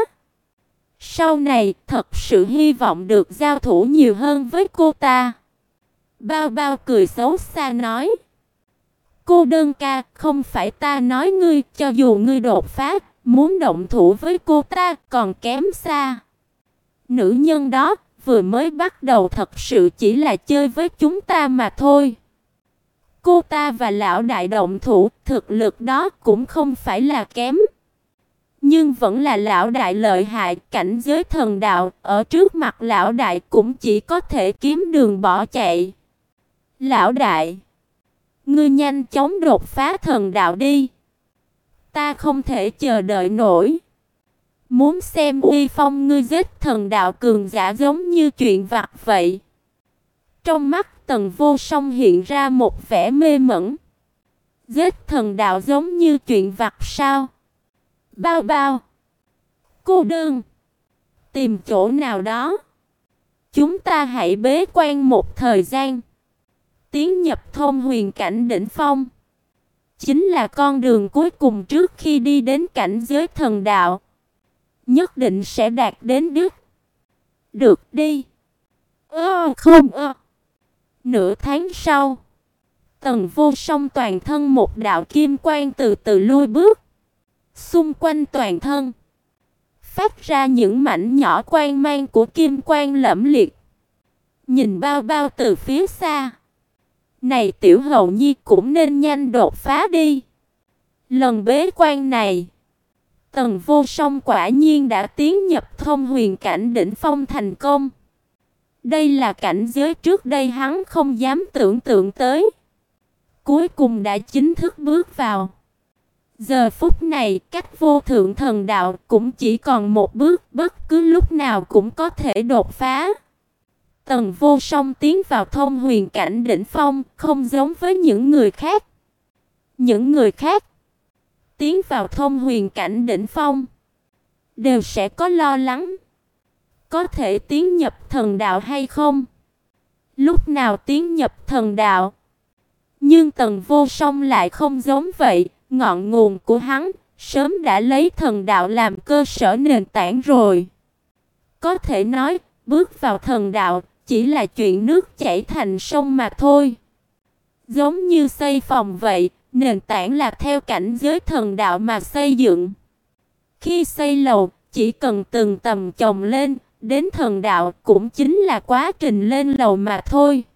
Sau này, thật sự hy vọng được giao thủ nhiều hơn với cô ta. Bao Bao cười xấu xa nói. Cô đơn ca, không phải ta nói ngươi, cho dù ngươi đột phá, muốn động thủ với cô ta còn kém xa. Nữ nhân đó vừa mới bắt đầu thật sự chỉ là chơi với chúng ta mà thôi. Cô ta và lão đại động thủ, thực lực đó cũng không phải là kém. Nhưng vẫn là lão đại lợi hại, cảnh giới thần đạo, ở trước mặt lão đại cũng chỉ có thể kiếm đường bỏ chạy. Lão đại, ngươi nhanh chóng đột phá thần đạo đi. Ta không thể chờ đợi nổi. Muốn xem uy phong ngươi giết thần đạo cường giả giống như chuyện vặt vậy. Trong mắt Tần Vô Song hiện ra một vẻ mê mẩn. Giết thần đạo giống như chuyện vặt sao? Bao Bao, cô đơn, tìm chỗ nào đó. Chúng ta hãy bế quan một thời gian. Tiến nhập thông huyền cảnh đỉnh phong chính là con đường cuối cùng trước khi đi đến cảnh giới thần đạo. Nhất định sẽ đạt đến đích. Được đi. Ơ không ơ. Nửa tháng sau, Tần Vô Song toàn thân một đạo kim quang từ từ lui bước. Xung quanh toàn thân phát ra những mảnh nhỏ quang mang của kim quang lẫm liệt. Nhìn Bao Bao từ phía xa. Này tiểu hầu nhi cũng nên nhanh đột phá đi. Lần bế quan này, Tần Vô Song quả nhiên đã tiến nhập thông huyền cảnh đỉnh phong thành công. Đây là cảnh giới trước đây hắn không dám tưởng tượng tới. Cuối cùng đã chính thức bước vào. Giờ phút này, cách vô thượng thần đạo cũng chỉ còn một bước, bất cứ lúc nào cũng có thể đột phá. Tần Vô Song tiến vào thông huyền cảnh đỉnh phong, không giống với những người khác. Những người khác tiến vào thông huyền cảnh đỉnh phong đều sẽ có lo lắng, Có thể tiến nhập thần đạo hay không? Lúc nào tiến nhập thần đạo? Nhưng Tần Vô Song lại không giống vậy, ngọn nguồn của hắn sớm đã lấy thần đạo làm cơ sở nền tảng rồi. Có thể nói, bước vào thần đạo chỉ là chuyện nước chảy thành sông mà thôi. Giống như xây phòng vậy, nền tảng là theo cảnh giới thần đạo mà xây dựng. Khi xây lầu, chỉ cần từng tầng chồng lên, đến thần đạo cũng chính là quá trình lên lầu mà thôi.